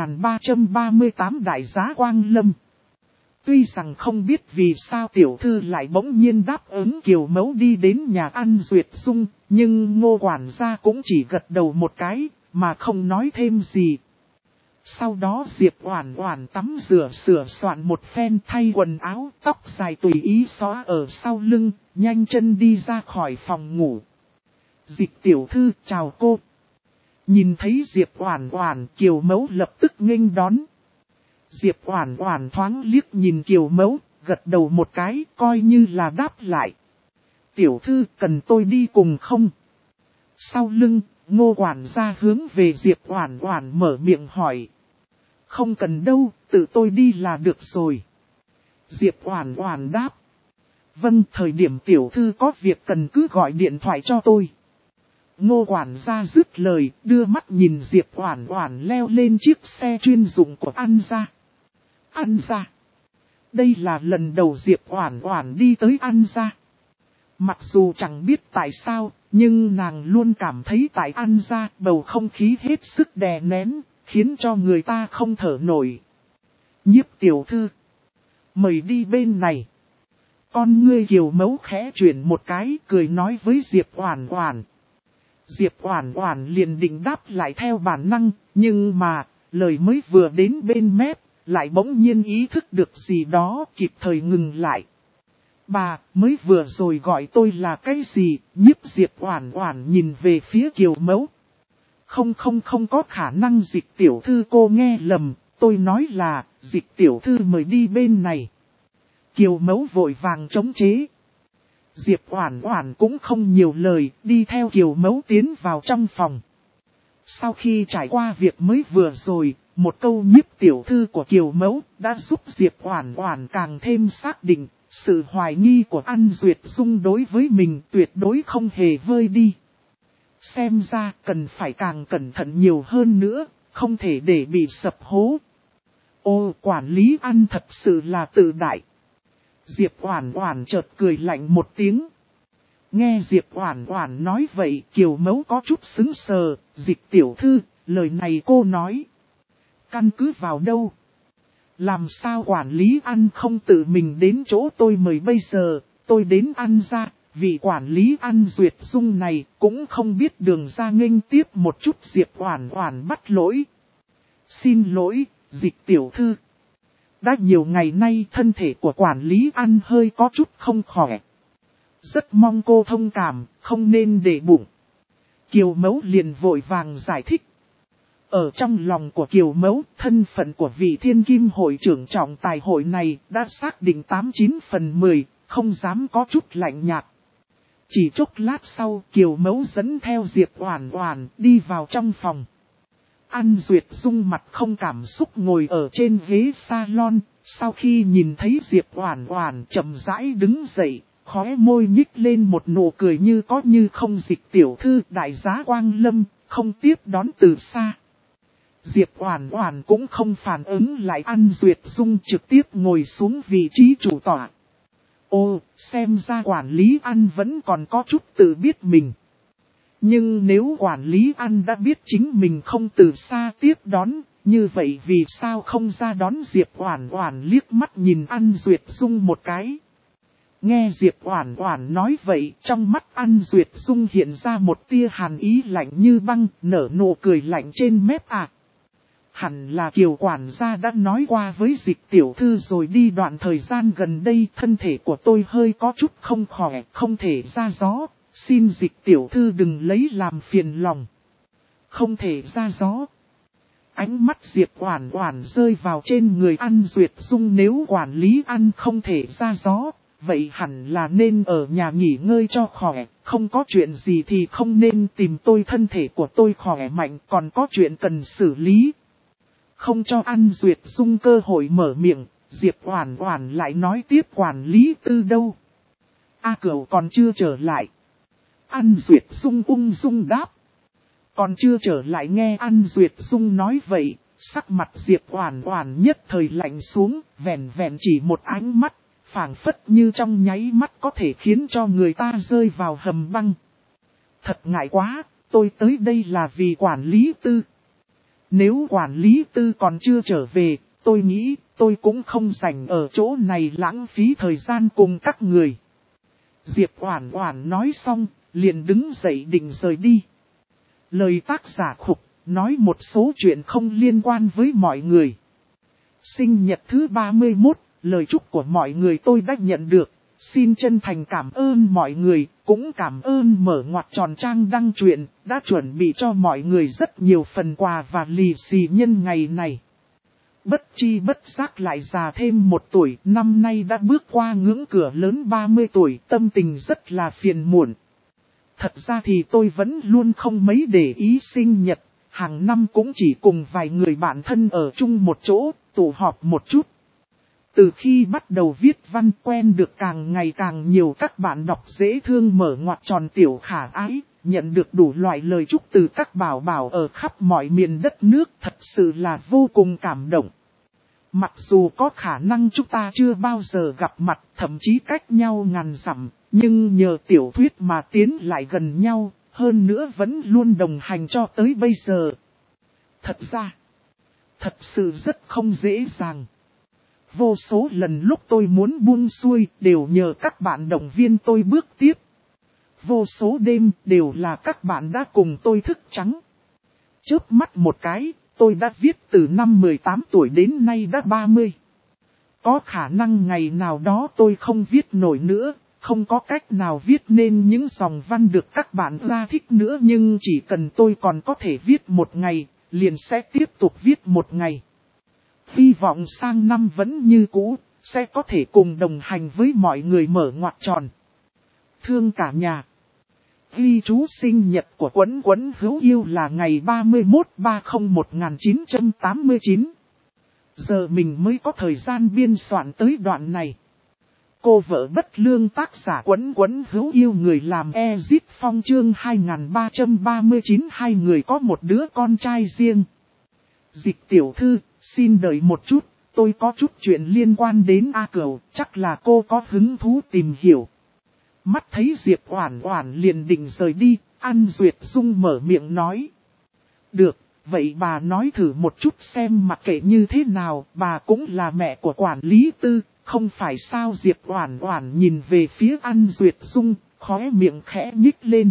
2338 đại giá Quang Lâm. Tuy rằng không biết vì sao tiểu thư lại bỗng nhiên đáp ứng Kiều mẫu đi đến nhà An Duyệt Dung, nhưng Ngô quản gia cũng chỉ gật đầu một cái, mà không nói thêm gì. Sau đó Diệp Oản Oản tắm rửa sửa soạn một phen thay quần áo, tóc dài tùy ý xõa ở sau lưng, nhanh chân đi ra khỏi phòng ngủ. Dịch tiểu thư chào cô. Nhìn thấy Diệp Oản Oản, Kiều mẫu lập tức nghênh đón. Diệp Oản Oản thoáng liếc nhìn Kiều mẫu, gật đầu một cái, coi như là đáp lại. Tiểu thư cần tôi đi cùng không? Sau lưng, Ngô quản gia hướng về Diệp Oản Oản mở miệng hỏi. Không cần đâu, tự tôi đi là được rồi. Diệp Oản Oản đáp. Vâng, thời điểm tiểu thư có việc cần cứ gọi điện thoại cho tôi. Ngô quản gia dứt lời, đưa mắt nhìn Diệp Oản Oản leo lên chiếc xe chuyên dụng của An gia. An gia. Đây là lần đầu Diệp Oản Oản đi tới An gia. Mặc dù chẳng biết tại sao, nhưng nàng luôn cảm thấy tại An gia bầu không khí hết sức đè nén, khiến cho người ta không thở nổi. Nhiếp tiểu thư. Mời đi bên này. Con ngươi Kiều mẫu khẽ chuyển một cái, cười nói với Diệp Oản Oản. Diệp Oản Oản liền định đáp lại theo bản năng, nhưng mà, lời mới vừa đến bên mép, lại bỗng nhiên ý thức được gì đó kịp thời ngừng lại. Bà, mới vừa rồi gọi tôi là cái gì? Nhiếp Diệp Oản Oản nhìn về phía Kiều mẫu. Không có khả năng Dịch tiểu thư cô nghe lầm, tôi nói là, Dịch tiểu thư mời đi bên này. Kiều mẫu vội vàng chống chế. Diệp Oản Oản cũng không nhiều lời, đi theo Kiều mẫu tiến vào trong phòng. Sau khi trải qua việc mới vừa rồi, một câu nhiếp tiểu thư của Kiều mẫu đã giúp Diệp Oản Oản càng thêm xác định, sự hoài nghi của An Duyệt Dung đối với mình tuyệt đối không hề vơi đi. Xem ra cần phải càng cẩn thận nhiều hơn nữa, không thể để bị sập hố. Ô, quản lý An thật sự là tự đại. Diệp Oản Oản chợt cười lạnh một tiếng. Nghe Diệp Oản Oản nói vậy, Kiều mẫu có chút sững sờ. Dịch tiểu thư, lời này cô nói căn cứ vào đâu? Làm sao quản lý An không tự mình đến chỗ tôi mời bây giờ, tôi đến An gia, vị quản lý An Duyệt Dung này cũng không biết đường ra nghênh tiếp một chút. Diệp Oản Oản bắt lỗi. Xin lỗi, Dịch tiểu thư. Đã nhiều ngày nay thân thể của quản lý An hơi có chút không khỏe. Rất mong cô thông cảm, không nên để bụng. Kiều mẫu liền vội vàng giải thích. Ở trong lòng của Kiều mẫu, thân phận của vị thiên kim hội trưởng trọng tài hội này đã xác định 89 phần 10, không dám có chút lạnh nhạt. Chỉ chốc lát sau, Kiều mẫu dẫn theo Diệp Oản Oản đi vào trong phòng. An Duyệt Dung mặt không cảm xúc ngồi ở trên ghế salon, sau khi nhìn thấy Diệp Oản Oản chậm rãi đứng dậy, khóe môi nhích lên một nụ cười như có như không. Dịch tiểu thư đại giá Quang Lâm, không tiếp đón từ xa. Diệp Oản Oản cũng không phản ứng lại, An Duyệt Dung trực tiếp ngồi xuống vị trí chủ tọa. Ô, xem ra quản lý An vẫn còn có chút tự biết mình. Nhưng nếu quản lý An đã biết chính mình không từ xa tiếp đón, như vậy vì sao không ra đón? Diệp Oản Oản liếc mắt nhìn An Duyệt Dung một cái. Nghe Diệp Oản Oản nói vậy, trong mắt An Duyệt Dung hiện ra một tia hàn ý lạnh như băng, nở nụ cười lạnh trên mép à. Hẳn là Kiều quản gia đã nói qua với Dịch tiểu thư rồi đi, đoạn thời gian gần đây thân thể của tôi hơi có chút không khỏe, không thể ra gió, xin Dịch tiểu thư đừng lấy làm phiền lòng. Không thể ra gió. Ánh mắt Diệp Oản Oản rơi vào trên người An Duyệt Dung, nếu quản lý An không thể ra gió, vậy hẳn là nên ở nhà nghỉ ngơi cho khỏe, không có chuyện gì thì không nên tìm tôi, thân thể của tôi khỏe mạnh, còn có chuyện cần xử lý. Không cho An Duyệt Dung cơ hội mở miệng, Diệp Oản Oản lại nói tiếp quản lý tư đâu? A Cửu còn chưa trở lại. An Duyệt Dung ung dung đáp. Còn chưa trở lại nghe An Duyệt Dung nói vậy, sắc mặt Diệp Oản Oản nhất thời lạnh xuống, vẹn vẹn chỉ một ánh mắt, phảng phất như trong nháy mắt có thể khiến cho người ta rơi vào hầm băng. Thật ngại quá, tôi tới đây là vì quản lý tư. Nếu quản lý tư còn chưa trở về, tôi nghĩ tôi cũng không rảnh ở chỗ này lãng phí thời gian cùng các người. Diệp Oản Oản nói xong, liền đứng dậy định rời đi. Lời tác giả khục, nói một số chuyện không liên quan với mọi người. Sinh nhật thứ 31, lời chúc của mọi người tôi đã nhận được. Xin chân thành cảm ơn mọi người, cũng cảm ơn mở ngoặc tròn trang đăng truyện, đã chuẩn bị cho mọi người rất nhiều phần quà và lì xì nhân ngày này. Bất chi bất giác lại già thêm 1 tuổi, năm nay đã bước qua ngưỡng cửa lớn 30 tuổi, tâm tình rất là phiền muộn. Thật ra thì tôi vẫn luôn không mấy để ý sinh nhật, hàng năm cũng chỉ cùng vài người bạn thân ở chung một chỗ, tụ họp một chút. Từ khi bắt đầu viết văn quen được càng ngày càng nhiều các bạn đọc dễ thương mở ngoặc tròn tiểu khả ái, nhận được đủ loại lời chúc từ các bảo bảo ở khắp mọi miền đất nước, thật sự là vô cùng cảm động. Mặc dù có khả năng chúng ta chưa bao giờ gặp mặt, thậm chí cách nhau ngàn dặm, nhưng nhờ tiểu thuyết mà tiến lại gần nhau, hơn nữa vẫn luôn đồng hành cho tới bây giờ. Thật ra, thật sự rất không dễ dàng. Vô số lần lúc tôi muốn buông xuôi, đều nhờ các bạn động viên tôi bước tiếp. Vô số đêm, đều là các bạn đã cùng tôi thức trắng. Chớp mắt một cái, tôi đã viết từ năm 18 tuổi đến nay đã 30. Có khả năng ngày nào đó tôi không viết nổi nữa, không có cách nào viết nên những dòng văn được các bạn ra thích nữa, nhưng chỉ cần tôi còn có thể viết một ngày, liền sẽ tiếp tục viết một ngày. Hy vọng sang năm vẫn như cũ, sẽ có thể cùng đồng hành với mọi người mở ngoặc tròn. Thương cả nhà. Ghi chú sinh nhật của Quấn Quấn Hữu Yêu là ngày 31/30/1989. Giờ mình mới có thời gian biên soạn tới đoạn này. Cô vợ bất lương tác giả Quấn Quấn Hữu Yêu người làm Ezit Phong chương 2339, hai người có một đứa con trai riêng. Dịch tiểu thư, xin đợi một chút, tôi có chút chuyện liên quan đến A Cửu, chắc là cô có hứng thú tìm hiểu. Mắt thấy Diệp Oản Oản liền định rời đi, An Duyệt Dung mở miệng nói. Được, vậy bà nói thử một chút xem, mặc kệ như thế nào, bà cũng là mẹ của quản lý tư, không phải sao? Diệp Oản Oản nhìn về phía An Duyệt Dung, khóe miệng khẽ nhích lên.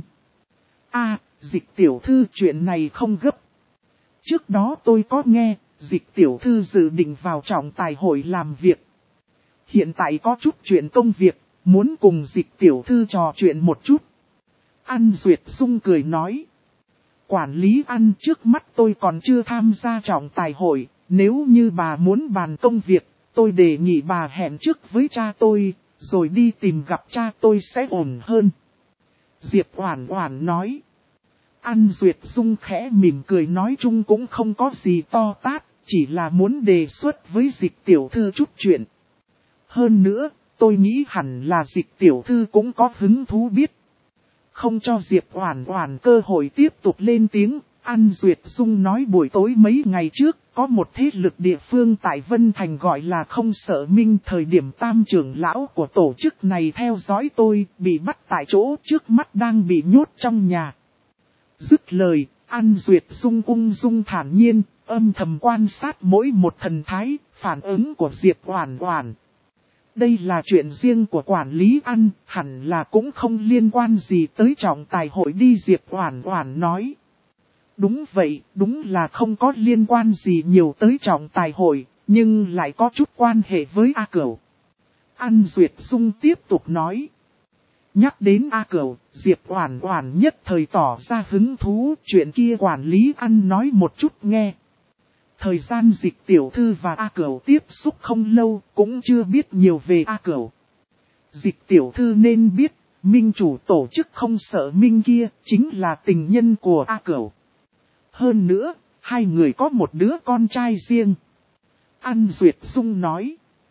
Dịch tiểu thư, chuyện này không gấp. Trước đó tôi có nghe, Dịch tiểu thư dự định vào trọng tài hội làm việc. Hiện tại có chút chuyện công việc, muốn cùng Dịch tiểu thư trò chuyện một chút. An Duyệt Dung cười nói. Quản lý An, trước mắt tôi còn chưa tham gia trọng tài hội, nếu như bà muốn bàn công việc, tôi đề nghị bà hẹn trước với cha tôi, rồi đi tìm gặp cha tôi sẽ ổn hơn. Diệp Oản Oản nói. An Duyệt Dung khẽ mỉm cười nói chung cũng không có gì to tát, chỉ là muốn đề xuất với Dịch tiểu thư chút chuyện. Hơn nữa, tôi nghĩ hẳn là Dịch tiểu thư cũng có hứng thú biết. Không cho Diệp Oản Oản cơ hội tiếp tục lên tiếng, An Duyệt Dung nói buổi tối mấy ngày trước, có một thế lực địa phương tại Vân Thành gọi là Không Sợ Minh, thời điểm tam trưởng lão của tổ chức này theo dõi tôi, bị bắt tại chỗ, trước mắt đang bị nhốt trong nhà. Dứt lời, An Duyệt Dung ung dung thản nhiên, âm thầm quan sát mỗi một thần thái, phản ứng của Diệp Oản Oản. Đây là chuyện riêng của quản lý An, hẳn là cũng không liên quan gì tới trọng tài hội đi, Diệp Oản Oản nói. Đúng vậy, đúng là không có liên quan gì nhiều tới trọng tài hội, nhưng lại có chút quan hệ với A Cửu. An Duyệt Dung tiếp tục nói. Nhắc đến A Cửu, Diệp Oản Oản nhất thời tỏ ra hứng thú, chuyện kia quản lý An nói một chút nghe. Thời gian Dịch tiểu thư và A Cửu tiếp xúc không lâu, cũng chưa biết nhiều về A Cửu. Dịch tiểu thư nên biết, minh chủ tổ chức Không Sợ Minh kia, chính là tình nhân của A Cửu. Hơn nữa, hai người có một đứa con trai riêng. An Duyệt Dung nói.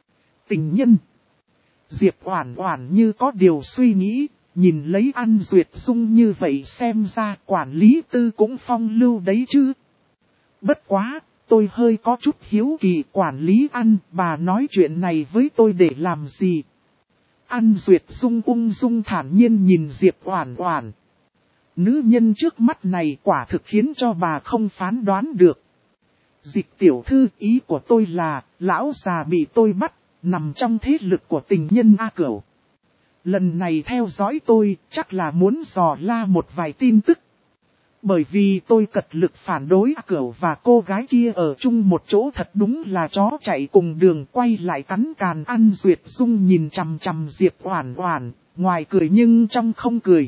Tình nhân. Diệp Oản Oản như có điều suy nghĩ, nhìn lấy An Duyệt Dung như vậy xem ra quản lý tư cũng phong lưu đấy chứ. Bất quá, tôi hơi có chút hiếu kỳ quản lý An, bà nói chuyện này với tôi để làm gì? An Duyệt Dung ung dung thản nhiên nhìn Diệp Oản Oản. Nữ nhân trước mắt này quả thực khiến cho bà không phán đoán được. Dịch tiểu thư, ý của tôi là, lão già bị tôi bắt, nằm trong thế lực của tình nhân A Cửu. Lần này theo dõi tôi, chắc là muốn dò la một vài tin tức. Bởi vì tôi cật lực phản đối A Cửu và cô gái kia ở chung một chỗ thật đúng là chó chạy cùng đường, quay lại cắn càn. An Duyệt Dung nhìn chằm chằm Diệp Oản Oản, ngoài cười nhưng trong không cười.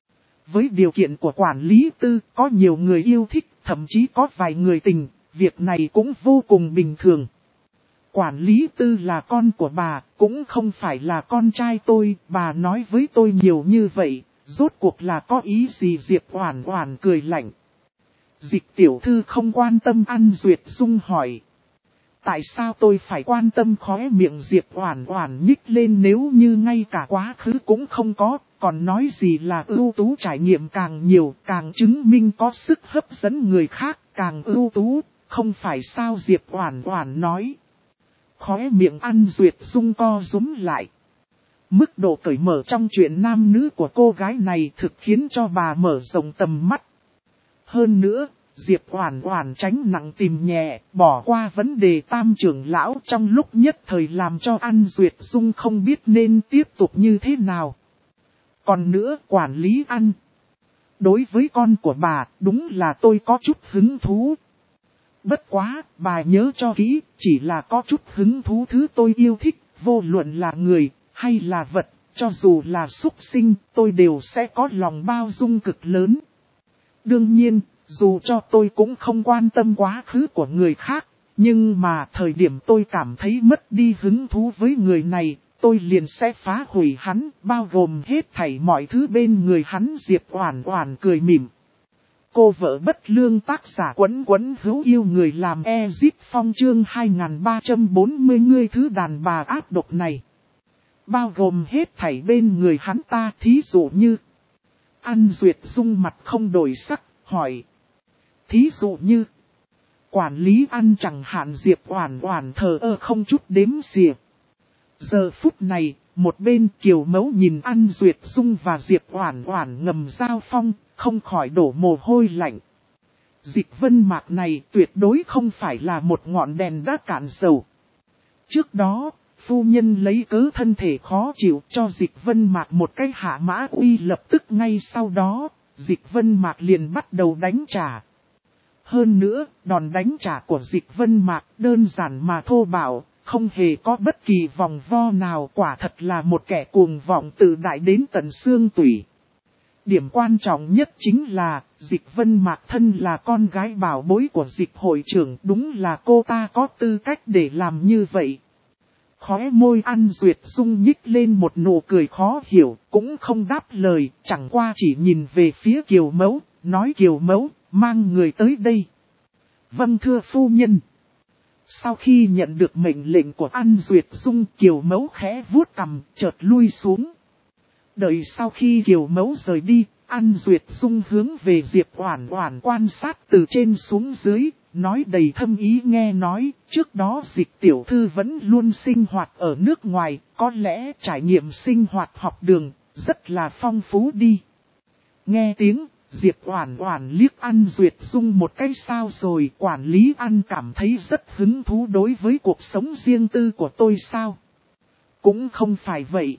Với điều kiện của quản lý tư, có nhiều người yêu thích, thậm chí có vài người tình, việc này cũng vô cùng bình thường. Quản lý tư là con của bà, cũng không phải là con trai tôi, bà nói với tôi nhiều như vậy, rốt cuộc là có ý gì? Diệp Oản Oản cười lạnh. Dịch tiểu thư không quan tâm. An Duyệt Dung hỏi. Tại sao tôi phải quan tâm? Khóe miệng Diệp Oản Oản nhích lên, nếu như ngay cả quá khứ cũng không có, còn nói gì là ưu tú, trải nghiệm càng nhiều, càng chứng minh có sức hấp dẫn người khác, càng ưu tú, không phải sao? Diệp Oản Oản nói. Khóe miệng An Duyệt Dung co rúm lại. Mức độ cởi mở trong chuyện nam nữ của cô gái này thực khiến cho bà mở rộng tầm mắt. Hơn nữa, Diệp Oản Oản tránh nặng tìm nhẹ, bỏ qua vấn đề Tam trưởng lão trong lúc nhất thời làm cho An Duyệt Dung không biết nên tiếp tục như thế nào. Còn nữa, quản lý An. Đối với con của bà, đúng là tôi có chút hứng thú. Bất quá, bà nhớ cho kỹ, chỉ là có chút hứng thú. Thứ tôi yêu thích, vô luận là người, hay là vật, cho dù là súc sinh, tôi đều sẽ có lòng bao dung cực lớn. Đương nhiên, dù cho tôi cũng không quan tâm quá khứ của người khác, nhưng mà thời điểm tôi cảm thấy mất đi hứng thú với người này, tôi liền sẽ phá hủy hắn, bao gồm hết thảy mọi thứ bên người hắn. Diệp Oản Oản cười mỉm. Cô vợ bất lương, tác giả Quấn Quấn hữu yêu người làm Ezip Phong, chương 2340. Ngươi thứ đàn bà ác độc này. Bao gồm hết thảy bên người hắn ta, thí dụ như. An Duyệt Dung mặt không đổi sắc, hỏi. Thí dụ như. Quản lý An chẳng hạn. Diệp Oản Oản thờ ơ không chút đếm xỉa. Giờ phút này, một bên Kiều Mẫu nhìn An Duyệt Dung và Diệp Oản Oản ngầm giao phong, không khỏi đổ mồ hôi lạnh. Dịch Vân Mạc này tuyệt đối không phải là một ngọn đèn đã cạn dầu. Trước đó, phu nhân lấy cớ thân thể khó chịu cho Dịch Vân Mạc một cái hạ mã uy, lập tức ngay sau đó, Dịch Vân Mạc liền bắt đầu đánh trả. Hơn nữa, đòn đánh trả của Dịch Vân Mạc đơn giản mà thô bạo, không hề có bất kỳ vòng vo nào, quả thật là một kẻ cuồng vọng tự đại đến tận xương tủy. Điểm quan trọng nhất chính là, Dịch Vân Mạc thân là con gái bảo bối của Dịch hội trưởng, đúng là cô ta có tư cách để làm như vậy. Khóe môi An Duyệt Dung nhích lên một nụ cười khó hiểu, cũng không đáp lời, chẳng qua chỉ nhìn về phía Kiều Mẫu, nói Kiều Mẫu, mang người tới đây. Vâng thưa phu nhân. Sau khi nhận được mệnh lệnh của An Duyệt Dung, Kiều Mẫu khẽ vuốt cằm, chợt lui xuống. Đợi sau khi Kiều Mẫu rời đi, An Duyệt Dung hướng về Diệp Oản Oản quan sát từ trên xuống dưới, nói đầy thâm ý. nghe nói, trước đó Dịch tiểu thư vẫn luôn sinh hoạt ở nước ngoài, có lẽ trải nghiệm sinh hoạt học đường, rất là phong phú đi. Nghe tiếng, Diệp Oản Oản liếc An Duyệt Dung một cái. Sao rồi? Quản lý An cảm thấy rất hứng thú đối với cuộc sống riêng tư của tôi sao? Cũng không phải vậy.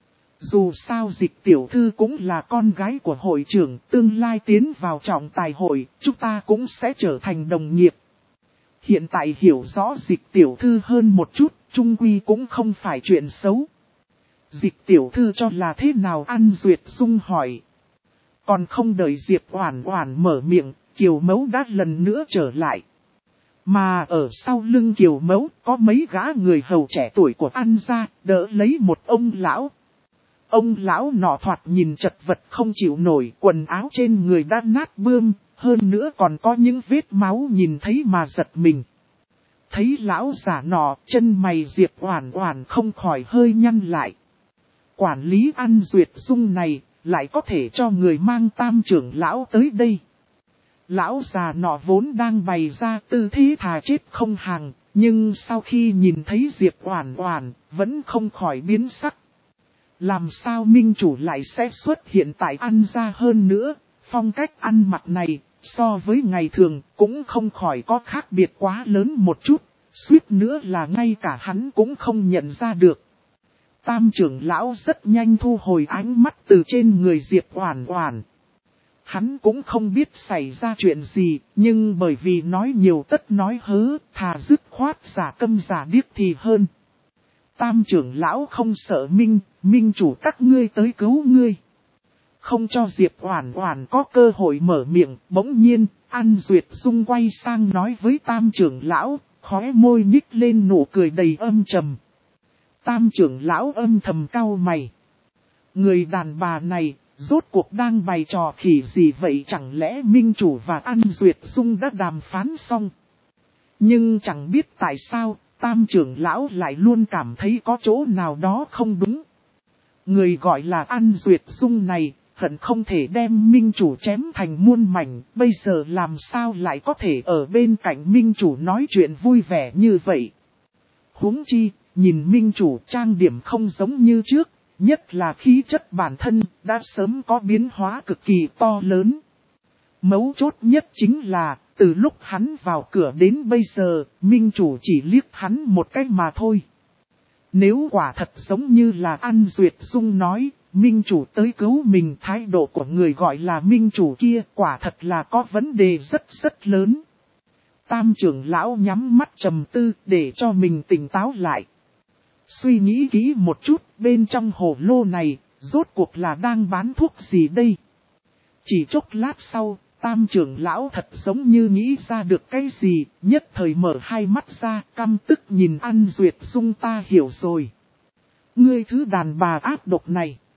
Dù sao Dịch tiểu thư cũng là con gái của hội trưởng, tương lai tiến vào trọng tài hội, chúng ta cũng sẽ trở thành đồng nghiệp. Hiện tại hiểu rõ Dịch tiểu thư hơn một chút, chung quy cũng không phải chuyện xấu. Dịch tiểu thư cho là thế nào? An Duyệt Dung hỏi. Còn không đợi Diệp Oản Oản mở miệng, Kiều Mẫu đã lần nữa trở lại. Mà ở sau lưng Kiều Mẫu có mấy gã người hầu trẻ tuổi của An gia, đỡ lấy một ông lão. Ông lão nọ thoạt nhìn chật vật không chịu nổi, quần áo trên người đã nát bươm, hơn nữa còn có những vết máu nhìn thấy mà giật mình. Thấy lão giả nọ, chân mày Diệp Oản Oản không khỏi hơi nhăn lại. Quản lý An Duyệt Dung này, lại có thể cho người mang Tam trưởng lão tới đây. Lão già nọ vốn đang bày ra tư thế thà chết không hàng, nhưng sau khi nhìn thấy Diệp Oản Oản, vẫn không khỏi biến sắc. Làm sao minh chủ lại sẽ xuất hiện tại An gia hơn nữa, phong cách ăn mặc này, so với ngày thường, cũng không khỏi có khác biệt quá lớn một chút, suýt nữa là ngay cả hắn cũng không nhận ra được. Tam trưởng lão rất nhanh thu hồi ánh mắt từ trên người Diệp Oản Oản. Hắn cũng không biết xảy ra chuyện gì, nhưng bởi vì nói nhiều tất nói hớ, thà dứt khoát giả câm giả điếc thì hơn. Tam trưởng lão không sợ minh chủ các ngươi tới cứu ngươi. Không cho Diệp Oản Oản có cơ hội mở miệng, bỗng nhiên, An Duyệt Dung quay sang nói với Tam trưởng lão, khóe môi nhích lên nụ cười đầy âm trầm. Tam trưởng lão âm thầm cau mày. Người đàn bà này, rốt cuộc đang bày trò khỉ gì vậy, chẳng lẽ minh chủ và An Duyệt Dung đã đàm phán xong? Nhưng chẳng biết tại sao, Tam trưởng lão lại luôn cảm thấy có chỗ nào đó không đúng. Người gọi là An Duyệt Dung này, hận không thể đem minh chủ chém thành muôn mảnh, bây giờ làm sao lại có thể ở bên cạnh minh chủ nói chuyện vui vẻ như vậy? Huống chi, nhìn minh chủ trang điểm không giống như trước, nhất là khí chất bản thân, đã sớm có biến hóa cực kỳ to lớn. Mấu chốt nhất chính là, từ lúc hắn vào cửa đến bây giờ, minh chủ chỉ liếc hắn một cái mà thôi. Nếu quả thật giống như là An Duyệt Dung nói, minh chủ tới cứu mình, thái độ của người gọi là minh chủ kia quả thật là có vấn đề rất lớn. Tam trưởng lão nhắm mắt trầm tư để cho mình tỉnh táo lại. Suy nghĩ kỹ một chút, bên trong hồ lô này, rốt cuộc là đang bán thuốc gì đây? Chỉ chốc lát sau, Tam trưởng lão thật giống như nghĩ ra được cái gì, nhất thời mở hai mắt ra, căm tức nhìn An Duyệt Dung. Ta hiểu rồi. Ngươi thứ đàn bà ác độc này.